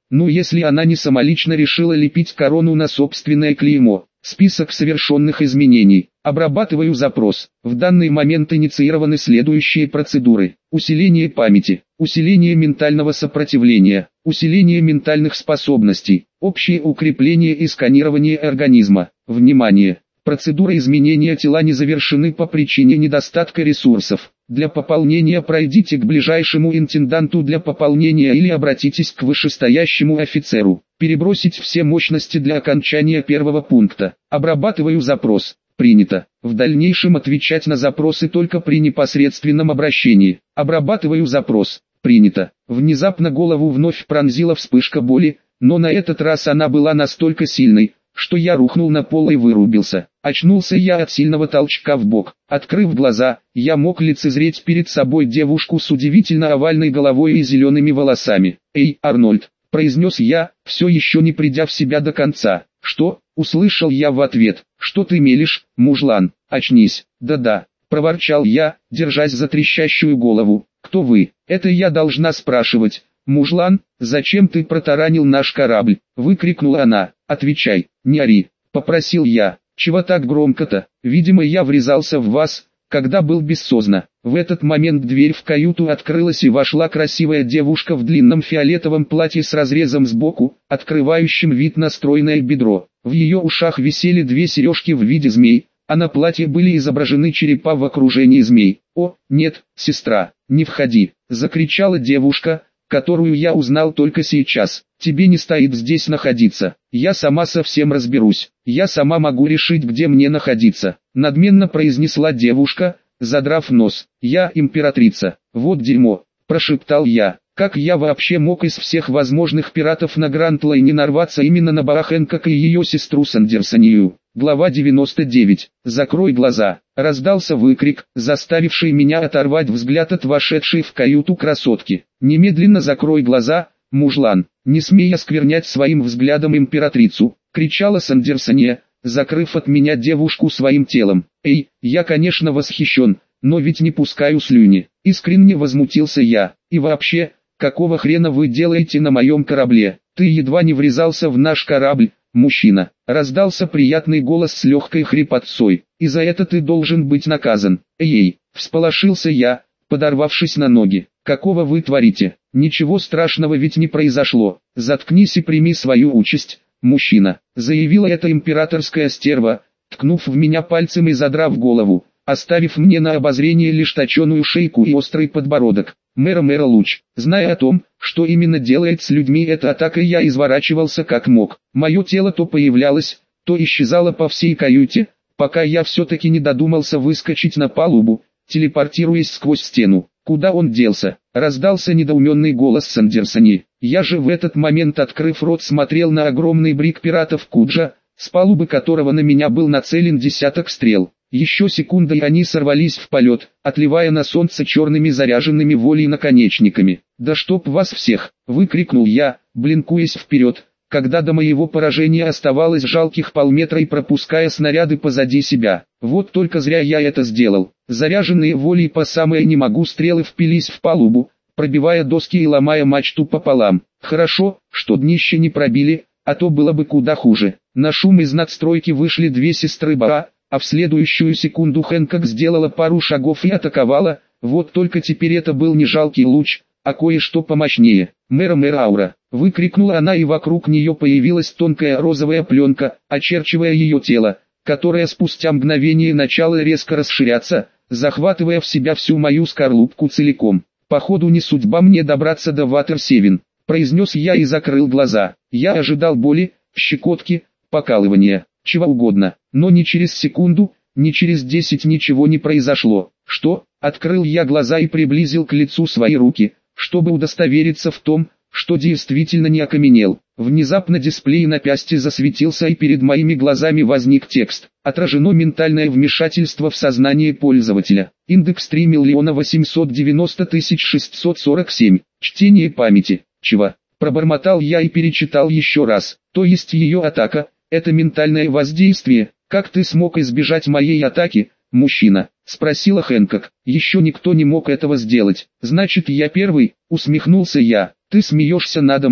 Ну если она не самолично решила лепить корону на собственное клеймо. Список совершенных изменений. Обрабатываю запрос. В данный момент инициированы следующие процедуры. Усиление памяти, усиление ментального сопротивления, усиление ментальных способностей, общее укрепление и сканирование организма. Внимание! Процедуры изменения тела не завершены по причине недостатка ресурсов. Для пополнения пройдите к ближайшему интенданту для пополнения или обратитесь к вышестоящему офицеру. Перебросить все мощности для окончания первого пункта. Обрабатываю запрос. Принято. В дальнейшем отвечать на запросы только при непосредственном обращении. Обрабатываю запрос. Принято. Внезапно голову вновь пронзила вспышка боли, но на этот раз она была настолько сильной, что я рухнул на пол и вырубился. Очнулся я от сильного толчка в бок. Открыв глаза, я мог лицезреть перед собой девушку с удивительно овальной головой и зелеными волосами. «Эй, Арнольд!» — произнес я, все еще не придя в себя до конца. «Что?» — услышал я в ответ. «Что ты мелешь, мужлан? Очнись!» «Да-да!» — проворчал я, держась за трещащую голову. «Кто вы?» «Это я должна спрашивать. Мужлан, зачем ты протаранил наш корабль?» — выкрикнула она. «Отвечай, не ори!» — попросил я. «Чего так громко-то? Видимо, я врезался в вас, когда был бессозна». В этот момент дверь в каюту открылась и вошла красивая девушка в длинном фиолетовом платье с разрезом сбоку, открывающим вид на стройное бедро. В ее ушах висели две сережки в виде змей, а на платье были изображены черепа в окружении змей. «О, нет, сестра, не входи!» — закричала девушка, которую я узнал только сейчас. «Тебе не стоит здесь находиться. Я сама совсем разберусь. Я сама могу решить, где мне находиться», — надменно произнесла девушка, задрав нос. «Я императрица». «Вот дерьмо», — прошептал я. «Как я вообще мог из всех возможных пиратов на Грант-Лайне нарваться именно на Барах Хэнкок и ее сестру Сандерсонию?» Глава девяносто девять. «Закрой глаза!» — раздался выкрик, заставивший меня оторвать взгляд от вошедшей в каюту красотки. «Немедленно закрой глаза, мужлан! Не смей осквернять своим взглядом императрицу!» — кричала Сандерсония, закрыв от меня девушку своим телом. «Эй, я конечно восхищен, но ведь не пускаю слюни!» — искренне возмутился я. «И вообще, какого хрена вы делаете на моем корабле? Ты едва не врезался в наш корабль, мужчина!» — раздался приятный голос с легкой хрипотцой. «И за это ты должен быть наказан!» «Эй!» — всполошился я, подорвавшись на ноги. «Какого вы творите? Ничего страшного ведь не произошло. Заткнись и прими свою участь, мужчина!» — заявила эта императорская стерва, ткнув в меня пальцем и задрав голову, оставив мне на обозрение лишь точеную шейку и острый подбородок. Мэра-мэра Луч, зная о том, что именно делает с людьми эта атака, я изворачивался как мог. Мое тело то появлялось, то исчезало по всей каюте, пока я все-таки не додумался выскочить на палубу, телепортируясь сквозь стену. «Куда он делся?» — раздался недоуменный голос Сандерсони. Я же в этот момент, открыв рот, смотрел на огромный бриг пиратов Куджа, с палубы которого на меня был нацелен десяток стрел. Еще секунда и они сорвались в полет, отливая на солнце черными заряженными волей наконечниками. «Да чтоб вас всех!» — выкрикнул я, блинкуясь вперед, когда до моего поражения оставалось жалких полметра и пропуская снаряды позади себя. Вот только зря я это сделал. Заряженные волей по самое не могу стрелы впились в палубу, пробивая доски и ломая мачту пополам. Хорошо, что днище не пробили, а то было бы куда хуже. На шум из надстройки вышли две сестры Баа, а в следующую секунду Хэнкок сделала пару шагов и атаковала. Вот только теперь это был не жалкий луч, а кое-что помощнее. «Мэра-мэра Аура!» — выкрикнула она, и вокруг нее появилась тонкая розовая пленка, очерчивая ее тело, которое спустя мгновение начало резко расширяться, захватывая в себя всю мою скорлупку целиком. «Походу не судьба мне добраться до Ватер-Севен», — произнес я и закрыл глаза. Я ожидал боли, щекотки, покалывания, чего угодно, но ни через секунду, ни через десять ничего не произошло. «Что?» — открыл я глаза и приблизил к лицу свои руки, чтобы удостовериться в том, что действительно не окаменел. Внезапно дисплей на запястье засветился, и перед моими глазами возник текст. Отражено ментальное вмешательство в сознание пользователя. Индекс три миллиона восемьсот девяносто тысяч шестьсот сорок семь. Чтение памяти. Чего? Пробормотал я и перечитал еще раз. То есть ее атака — это ментальное воздействие. Как ты смог избежать моей атаки, мужчина? Спросила Хэнкок. Еще никто не мог этого сделать. Значит, я первый, усмехнулся я. Ты смеешься надо мной?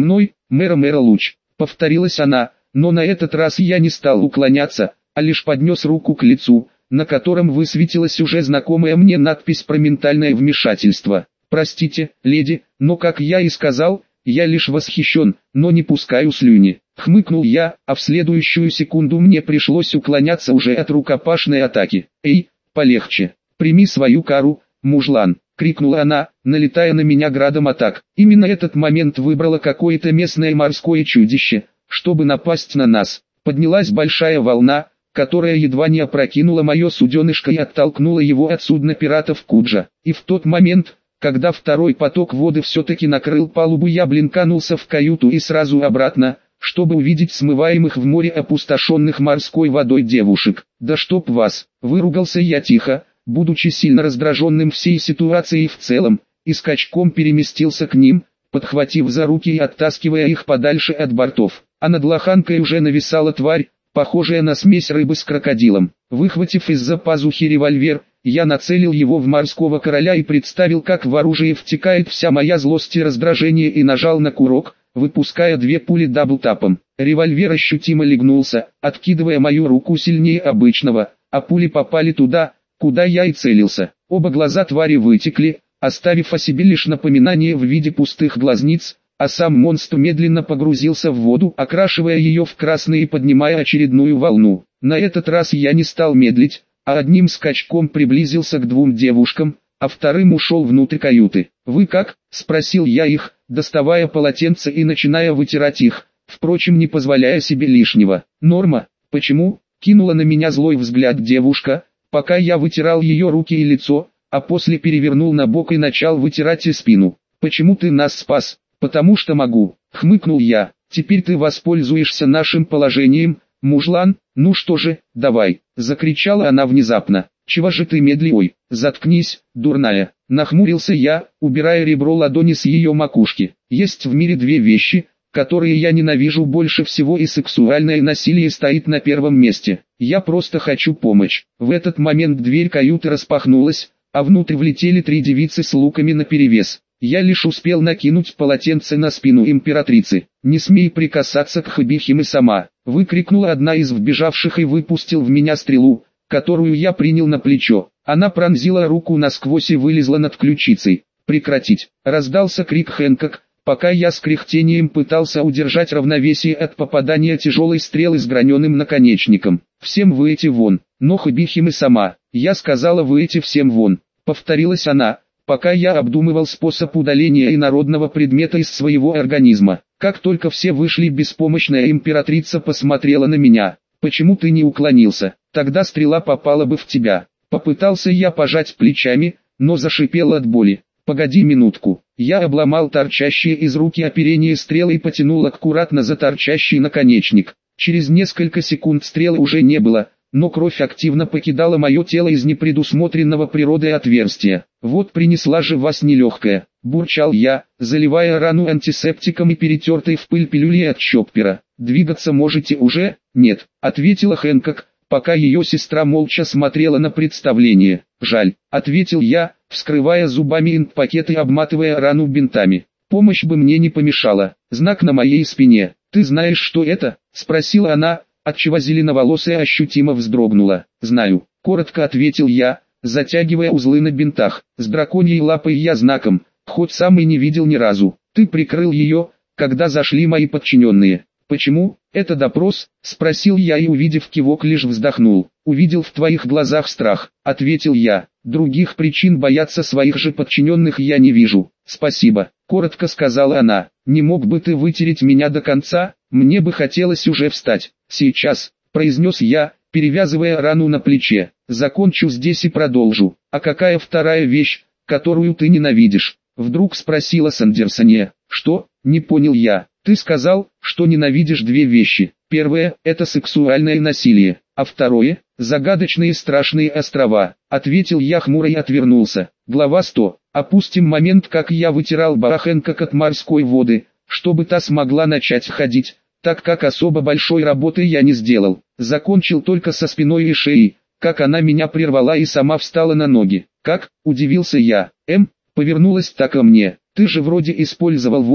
Мэра-мэра луч. Повторилась она, но на этот раз я не стал уклоняться, а лишь поднес руку к лицу, на котором высветилась уже знакомая мне надпись про ментальное вмешательство. «Простите, леди, но как я и сказал, я лишь восхищен, но не пускаю слюни». Хмыкнул я, а в следующую секунду мне пришлось уклоняться уже от рукопашной атаки. «Эй, полегче, прими свою кару, мужлан!» — крикнула она, налетая на меня градом атак. Именно этот момент выбрало какое-то местное морское чудище, чтобы напасть на нас. Поднялась большая волна, которая едва не опрокинула мое суденышко и оттолкнула его от судна пиратов Куджа. И в тот момент, когда второй поток воды все-таки накрыл палубу, я блинканулся в каюту и сразу обратно, чтобы увидеть смываемых в море опустошенных морской водой девушек. «Да чтоб вас!» — выругался я тихо, будучи сильно раздраженным всей ситуацией в целом, и скачком переместился к ним, подхватив за руки и оттаскивая их подальше от бортов. А над лоханкой уже нависала тварь, похожая на смесь рыбы с крокодилом. Выхватив из-за пазухи револьвер, я нацелил его в морского короля и представил, как в оружие втекает вся моя злость и раздражение, и нажал на курок, выпуская две пули даблтапом. Револьвер ощутимо легнулся, откидывая мою руку сильнее обычного, а пули попали туда, куда я и целился. Оба глаза твари вытекли, оставив о себе лишь напоминание в виде пустых глазниц, а сам монстр медленно погрузился в воду, окрашивая ее в красный и поднимая очередную волну. На этот раз я не стал медлить, а одним скачком приблизился к двум девушкам, а вторым ушел внутрь каюты. «Вы как?» — спросил я их, доставая полотенце и начиная вытирать их, впрочем не позволяя себе лишнего. «Норма, почему?» — кинула на меня злой взгляд девушка, пока я вытирал ее руки и лицо, а после перевернул на бок и начал вытирать и спину. «Почему ты нас спас?» «Потому что могу», — хмыкнул я. «Теперь ты воспользуешься нашим положением, мужлан? Ну что же, давай», — закричала она внезапно. «Чего же ты медли? Ой, заткнись, дурная», — нахмурился я, убирая ребро ладони с ее макушки. «Есть в мире две вещи, которые я ненавижу больше всего, и сексуальное насилие стоит на первом месте. Я просто хочу помочь». В этот момент дверь каюты распахнулась, а внутрь влетели три девицы с луками наперевес. Я лишь успел накинуть полотенце на спину императрицы. «Не смей прикасаться к Хабихиме сама!» — выкрикнула одна из вбежавших и выпустил в меня стрелу, которую я принял на плечо. Она пронзила руку насквозь и вылезла над ключицей. «Прекратить!» — раздался крик Хэнкок, пока я с кряхтением пытался удержать равновесие от попадания тяжелой стрелы с граненым наконечником. «Всем выйти вон!» «Но Хабихиме сама!» «Я сказала выйти всем вон!» — повторилась она, пока я обдумывал способ удаления инородного предмета из своего организма. Как только все вышли, беспомощная императрица посмотрела на меня. «Почему ты не уклонился? Тогда стрела попала бы в тебя». Попытался я пожать плечами, но зашипел от боли. «Погоди минутку». Я обломал торчащие из руки оперение стрелы и потянул аккуратно за торчащий наконечник. Через несколько секунд стрелы уже не было, но кровь активно покидала мое тело из непредусмотренного природой отверстия. «Вот принесла же вас нелегкая», — бурчал я, заливая рану антисептиком и перетертой в пыль пилюлей от Чоппера. «Двигаться можете уже?» «Нет», — ответила Хэнкок, пока ее сестра молча смотрела на представление. «Жаль», — ответил я, вскрывая зубами инт-пакет и обматывая рану бинтами. «Помощь бы мне не помешала». Знак на моей спине. «Ты знаешь, что это?» — спросила она, отчего зеленоволосая ощутимо вздрогнула. «Знаю», — коротко ответил я, затягивая узлы на бинтах. «С драконьей лапой я знаком, хоть сам и не видел ни разу. Ты прикрыл ее, когда зашли мои подчиненные». «Почему? Это допрос?» — спросил я и, увидев кивок, лишь вздохнул. «Увидел в твоих глазах страх», — ответил я. «Других причин бояться своих же подчиненных я не вижу». «Спасибо», — коротко сказала она. «Не мог бы ты вытереть меня до конца? Мне бы хотелось уже встать». «Сейчас», — произнес я, перевязывая рану на плече. «Закончу здесь и продолжу». «А какая вторая вещь, которую ты ненавидишь?» — вдруг спросила Сандерсония. «Что?» — не понял я. «Ты сказал, что ненавидишь две вещи. Первое – это сексуальное насилие, а второе – загадочные страшные острова», – ответил я хмуро и отвернулся. Глава сто. Опустим момент, как я вытирал Барахенко от морской воды, чтобы та смогла начать ходить, так как особо большой работы я не сделал. Закончил только со спиной и шеей, как она меня прервала и сама встала на ноги. «Как?» – удивился я. «Эм?» – повернулась так ко мне. «Ты же вроде использовал волю,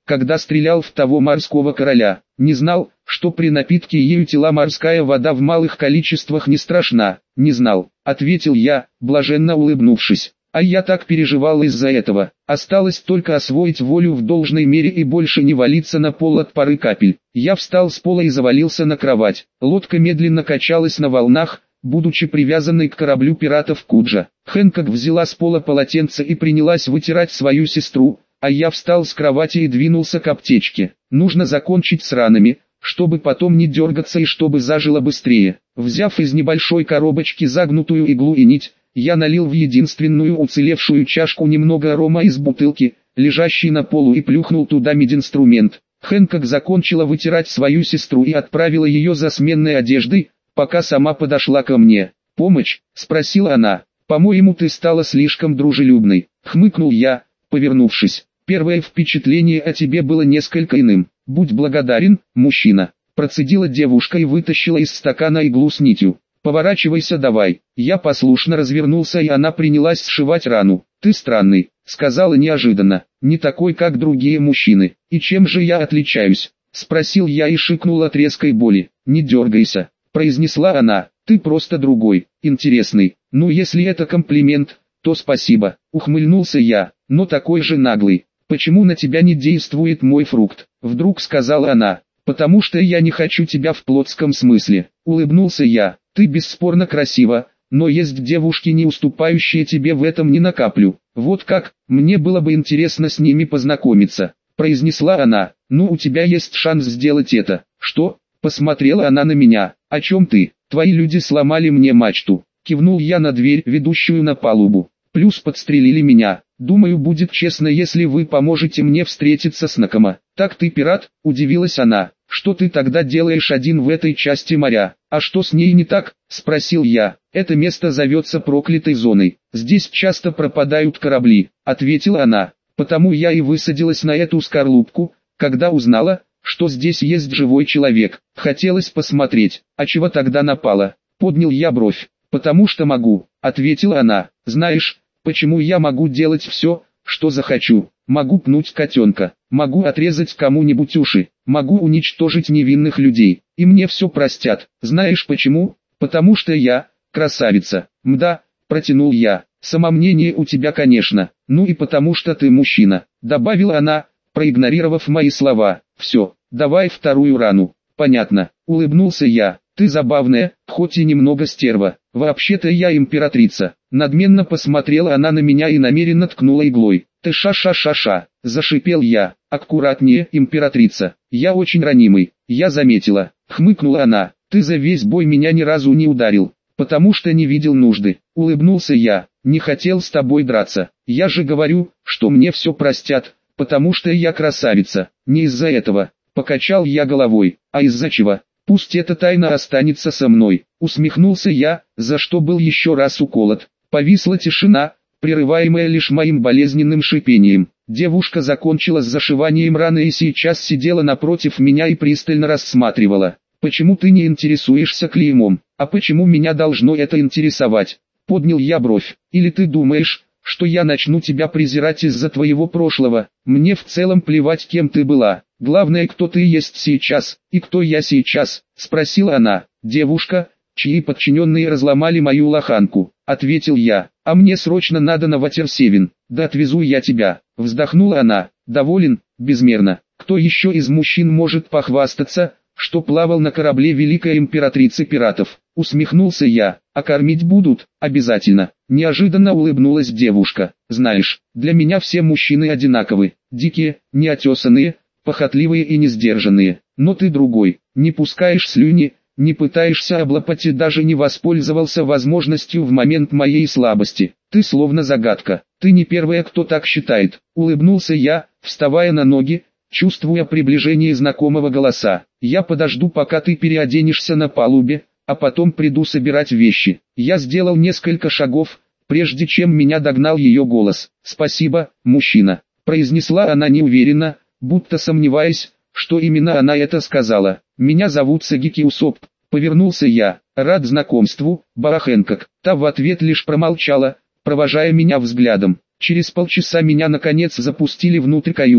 когда стрелял в того морского короля. Не знал, что при напитке ею тела морская вода в малых количествах не страшна. Не знал, ответил я, блаженно улыбнувшись. А я так переживал из-за этого. Осталось только освоить волю в должной мере и больше не валиться на пол от пары капель. Я встал с пола и завалился на кровать. Лодка медленно качалась на волнах, будучи привязанной к кораблю пиратов Куджа. Хэнкок взяла с пола полотенце и принялась вытирать свою сестру, а я встал с кровати и двинулся к аптечке. Нужно закончить с ранами, чтобы потом не дергаться и чтобы зажило быстрее. Взяв из небольшой коробочки загнутую иглу и нить, я налил в единственную уцелевшую чашку немного рома из бутылки, лежащей на полу, и плюхнул туда мединструмент. Хэнкок закончила вытирать свою сестру и отправила ее за сменной одеждой, пока сама подошла ко мне. «Помощь?» – спросила она. «По-моему, ты стала слишком дружелюбной», – хмыкнул я, повернувшись. «Первое впечатление о тебе было несколько иным. Будь благодарен, мужчина», – процедила девушка и вытащила из стакана иглу с нитью. «Поворачивайся давай». Я послушно развернулся, и она принялась сшивать рану. «Ты странный», — сказала неожиданно, — «не такой, как другие мужчины». «И чем же я отличаюсь?» — спросил я и шикнул от резкой боли. «Не дергайся», — произнесла она, — «ты просто другой, интересный». «Ну, если это комплимент, то спасибо», — ухмыльнулся я, — «но такой же наглый». «Почему на тебя не действует мой фрукт?» — вдруг сказала она. «Потому что я не хочу тебя в плотском смысле», — улыбнулся я. «Ты бесспорно красива, но есть девушки, не уступающие тебе в этом ни на каплю. Вот как, мне было бы интересно с ними познакомиться», — произнесла она. «Ну, у тебя есть шанс сделать это». «Что?» — посмотрела она на меня. «О чем ты? Твои люди сломали мне мачту». Кивнул я на дверь, ведущую на палубу. «Плюс подстрелили меня. Думаю, будет честно, если вы поможете мне встретиться с Накома». «Так ты пират?» — удивилась она. «Что ты тогда делаешь один в этой части моря?» «А что с ней не так?» — спросил я. «Это место зовется проклятой зоной. Здесь часто пропадают корабли», — ответила она. «Потому я и высадилась на эту скорлупку, когда узнала, что здесь есть живой человек. Хотелось посмотреть, а чего тогда напала?» Поднял я бровь. «Потому что могу», — ответила она. «Знаешь, почему я могу делать все, что захочу? Могу пнуть котенка, могу отрезать кому-нибудь уши, могу уничтожить невинных людей, и мне все простят. Знаешь почему? Потому что я красавица». «Мда», — протянул я. «Самомнение у тебя, конечно. Ну и потому что ты мужчина», — добавила она, проигнорировав мои слова. «Все, давай вторую рану». «Понятно», — улыбнулся я. «Ты забавная, хоть и немного стерва. Вообще-то я императрица». Надменно посмотрела она на меня и намеренно ткнула иглой. «Ты ша-ша-ша-ша», — зашипел я. «Аккуратнее, императрица. Я очень ранимый, я заметила». Хмыкнула она. «Ты за весь бой меня ни разу не ударил, потому что не видел нужды». Улыбнулся я. «Не хотел с тобой драться. Я же говорю, что мне все простят, потому что я красавица. Не из-за этого». Покачал я головой. «А из-за чего? Пусть эта тайна останется со мной», — усмехнулся я, за что был еще раз уколот. Повисла тишина, прерываемая лишь моим болезненным шипением. Девушка закончила с зашиванием раны и сейчас сидела напротив меня и пристально рассматривала. «Почему ты не интересуешься клеймом? А почему меня должно это интересовать?» Поднял я бровь. «Или ты думаешь, что я начну тебя презирать из-за твоего прошлого? Мне в целом плевать, кем ты была. Главное, кто ты есть сейчас, и кто я сейчас», — спросила она. «Девушка, чьи подчиненные разломали мою лоханку», — ответил я. «А мне срочно надо на Ватерсевен, да отвезу я тебя», — вздохнула она. «Доволен, безмерно. Кто еще из мужчин может похвастаться, что плавал на корабле великой императрицы пиратов?» Усмехнулся я. «А кормить будут?» «Обязательно». Неожиданно улыбнулась девушка. «Знаешь, для меня все мужчины одинаковы. Дикие, неотесанные, похотливые и несдержанные. Но ты другой. Не пускаешь слюни, не пытаешься облапать и даже не воспользовался возможностью в момент моей слабости. Ты словно загадка. Ты не первая, кто так считает». Улыбнулся я, вставая на ноги, чувствуя приближение знакомого голоса. «Я подожду, пока ты переоденешься на палубе, а потом приду собирать вещи». Я сделал несколько шагов, прежде чем меня догнал ее голос. «Спасибо, мужчина», — произнесла она неуверенно, будто сомневаясь, что именно она это сказала. «Меня зовут Сагики Усоп», — повернулся я. «Рад знакомству, Барахенкок». Та в ответ лишь промолчала, провожая меня взглядом. Через полчаса меня наконец запустили внутрь каюты,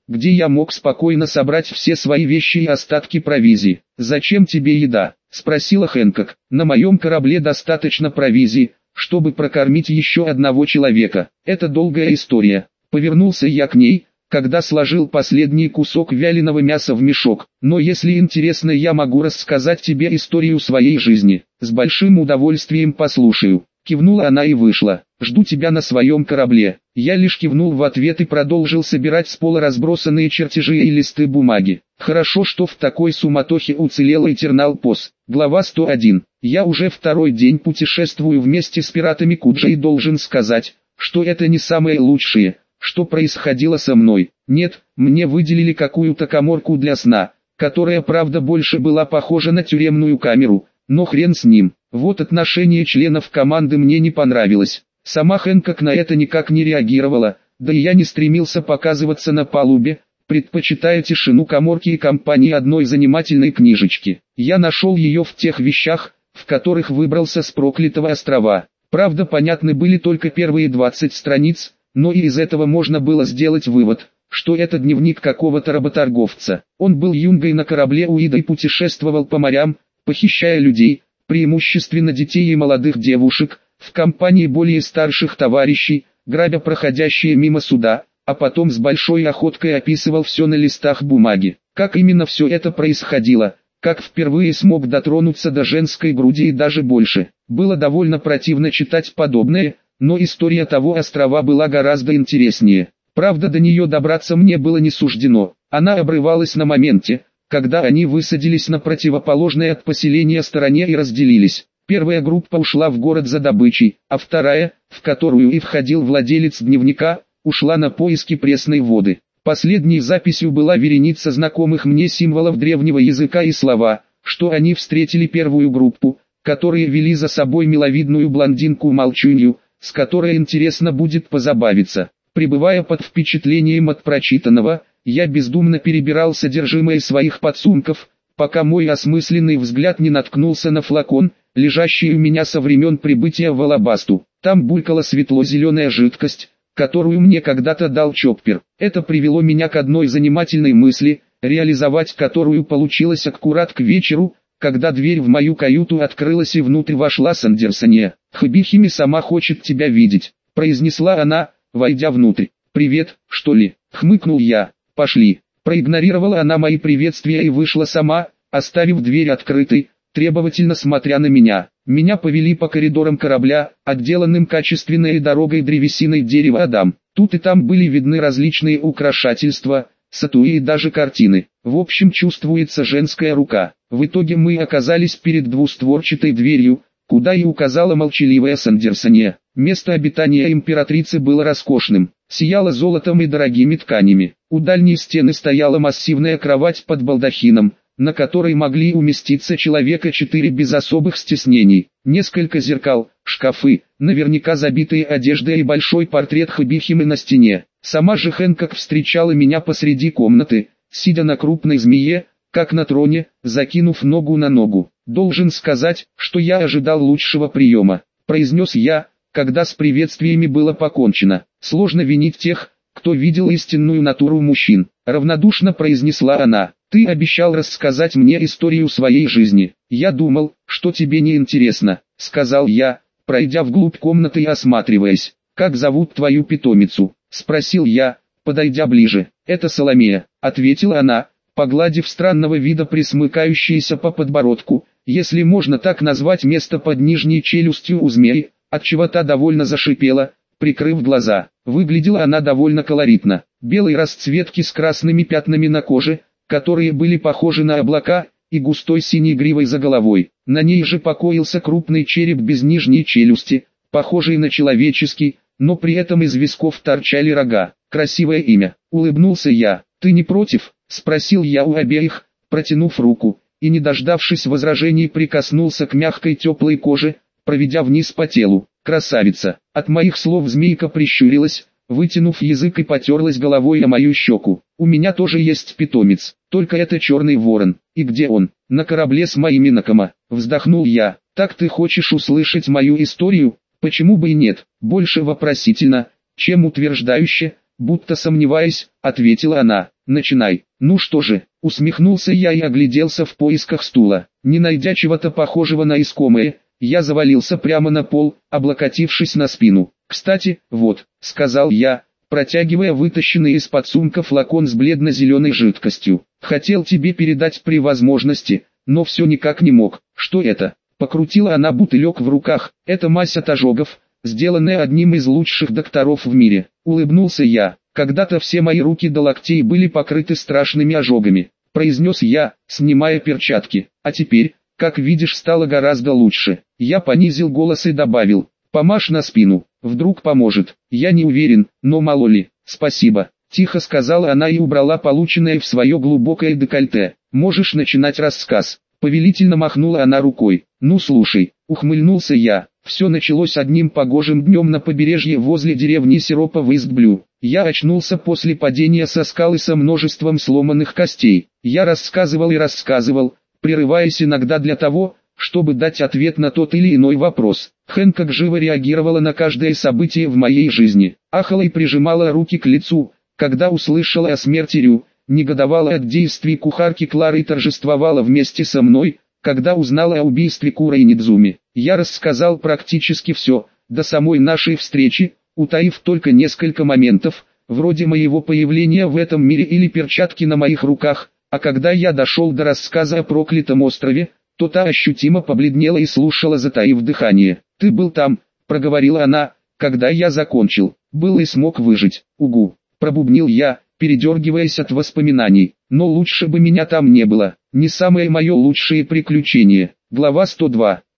где я мог спокойно собрать все свои вещи и остатки провизии. «Зачем тебе еда?» – спросила Хэнкок. «На моем корабле достаточно провизии, чтобы прокормить еще одного человека. Это долгая история». Повернулся я к ней, когда сложил последний кусок вяленого мяса в мешок. «Но если интересно, я могу рассказать тебе историю своей жизни. С большим удовольствием послушаю». Кивнула она и вышла. «Жду тебя на своем корабле». Я лишь кивнул в ответ и продолжил собирать с пола разбросанные чертежи и листы бумаги. Хорошо, что в такой суматохе уцелел Eternal Pos. Глава сто один. Я уже второй день путешествую вместе с пиратами Куджа и должен сказать, что это не самое лучшее, что происходило со мной. Нет, мне выделили какую-то каморку для сна, которая правда больше была похожа на тюремную камеру, но хрен с ним. Вот отношение членов команды мне не понравилось. Сама Хэнкок на это никак не реагировала, да и я не стремился показываться на палубе, предпочитая тишину каморки и компании одной занимательной книжечки. Я нашел ее в тех вещах, в которых выбрался с проклятого острова. Правда, понятны были только первые двадцать страниц, но и из этого можно было сделать вывод, что это дневник какого-то работорговца. Он был юнгой на корабле Уида и путешествовал по морям, похищая людей, преимущественно детей и молодых девушек, в компании более старших товарищей, грабя проходящие мимо суда, а потом с большой охоткой описывал все на листах бумаги. Как именно все это происходило, как впервые смог дотронуться до женской груди и даже больше. Было довольно противно читать подобное, но история того острова была гораздо интереснее. Правда, до нее добраться мне было не суждено. Она обрывалась на моменте, когда они высадились на противоположной от поселения стороне и разделились. Первая группа ушла в город за добычей, а вторая, в которую и входил владелец дневника, ушла на поиски пресной воды. Последней записью была вереница знакомых мне символов древнего языка и слова, что они встретили первую группу, которые вели за собой миловидную блондинку-молчунью, с которой интересно будет позабавиться. Пребывая под впечатлением от прочитанного, я бездумно перебирал содержимое своих подсумков, пока мой осмысленный взгляд не наткнулся на флакон, лежащий у меня со времен прибытия в Алабасту. Там булькала светло-зеленая жидкость, которую мне когда-то дал Чоппер. Это привело меня к одной занимательной мысли, реализовать которую получилось аккурат к вечеру, когда дверь в мою каюту открылась и внутрь вошла Сандерсония. «Хбихими сама хочет тебя видеть», — произнесла она, войдя внутрь. «Привет, что ли?» — хмыкнул я. «Пошли». Проигнорировала она мои приветствия и вышла сама, оставив дверь открытой, требовательно смотря на меня. Меня повели по коридорам корабля, отделанным качественной дорогой древесиной дерева Адам. Тут и там были видны различные украшательства, статуи и даже картины. В общем, чувствуется женская рука. В итоге мы оказались перед двустворчатой дверью, куда и указала молчаливая Сандерсония. Место обитания императрицы было роскошным, сияло золотом и дорогими тканями. У дальней стены стояла массивная кровать под балдахином, на которой могли уместиться человека четыре без особых стеснений. Несколько зеркал, шкафы, наверняка забитые одеждой и большой портрет Хбихимы на стене. Сама же Хэнкок встречала меня посреди комнаты, сидя на крупной змее, как на троне, закинув ногу на ногу. «Должен сказать, что я ожидал лучшего приема», — произнес я, когда с приветствиями было покончено. «Сложно винить тех, кто видел истинную натуру мужчин», — равнодушно произнесла она. «Ты обещал рассказать мне историю своей жизни. Я думал, что тебе не интересно», — сказал я, пройдя вглубь комнаты и осматриваясь. «Как зовут твою питомицу?» — спросил я, подойдя ближе. «Это Соломея», — ответила она, погладив странного вида присмыкающееся по подбородку, если можно так назвать место под нижней челюстью у змеи, отчего та довольно зашипела, прикрыв глаза. Выглядела она довольно колоритно. Белой расцветки с красными пятнами на коже, которые были похожи на облака, и густой синей гривой за головой. На ней же покоился крупный череп без нижней челюсти, похожий на человеческий, но при этом из висков торчали рога. «Красивое имя», — улыбнулся я. «Ты не против?» — спросил я у обеих, протянув руку, и не дождавшись возражений прикоснулся к мягкой теплой коже, проведя вниз по телу. «Красавица!» От моих слов змейка прищурилась, вытянув язык и потерлась головой о мою щеку. «У меня тоже есть питомец, только это черный ворон. И где он?» «На корабле с моими Накома», — вздохнул я. «Так ты хочешь услышать мою историю?» «Почему бы и нет?» Больше вопросительно, чем утверждающе, будто сомневаясь, ответила она. начинай. Ну что же, усмехнулся я и огляделся в поисках стула. Не найдя чего-то похожего на искомое, я завалился прямо на пол, облокотившись на спину. «Кстати, вот», — сказал я, протягивая вытащенный из-под сумка флакон с бледно-зеленой жидкостью. «Хотел тебе передать при возможности, но все никак не мог. Что это?» Покрутила она бутылек в руках. «Это мазь от ожогов, сделанная одним из лучших докторов в мире». Улыбнулся я. «Когда-то все мои руки до локтей были покрыты страшными ожогами», — произнес я, снимая перчатки. «А теперь, как видишь, стало гораздо лучше». Я понизил голос и добавил: «Помажь на спину, вдруг поможет». «Я не уверен, но мало ли». «Спасибо», — тихо сказала она и убрала полученное в свое глубокое декольте. «Можешь начинать рассказ». Повелительно махнула она рукой. «Ну слушай», — ухмыльнулся я. Все началось одним погожим днем на побережье возле деревни Сиропа в Истблю. Я очнулся после падения со скалы со множеством сломанных костей. Я рассказывал и рассказывал, прерываясь иногда для того, чтобы дать ответ на тот или иной вопрос. Хэнкок живо реагировала на каждое событие в моей жизни. Ахала и прижимала руки к лицу, когда услышала о смерти Рю, негодовала от действий кухарки Клары и торжествовала вместе со мной, когда узнала о убийстве Кура и Нидзуми. Я рассказал практически все, до самой нашей встречи, утаив только несколько моментов, вроде моего появления в этом мире или перчатки на моих руках, а когда я дошел до рассказа о проклятом острове, то та ощутимо побледнела и слушала, затаив дыхание. «Ты был там», — проговорила она, когда я закончил. «Был и смог выжить». «Угу», — пробубнил я, передергиваясь от воспоминаний. «Но лучше бы меня там не было. Не самое мое лучшее приключение». Глава сто два.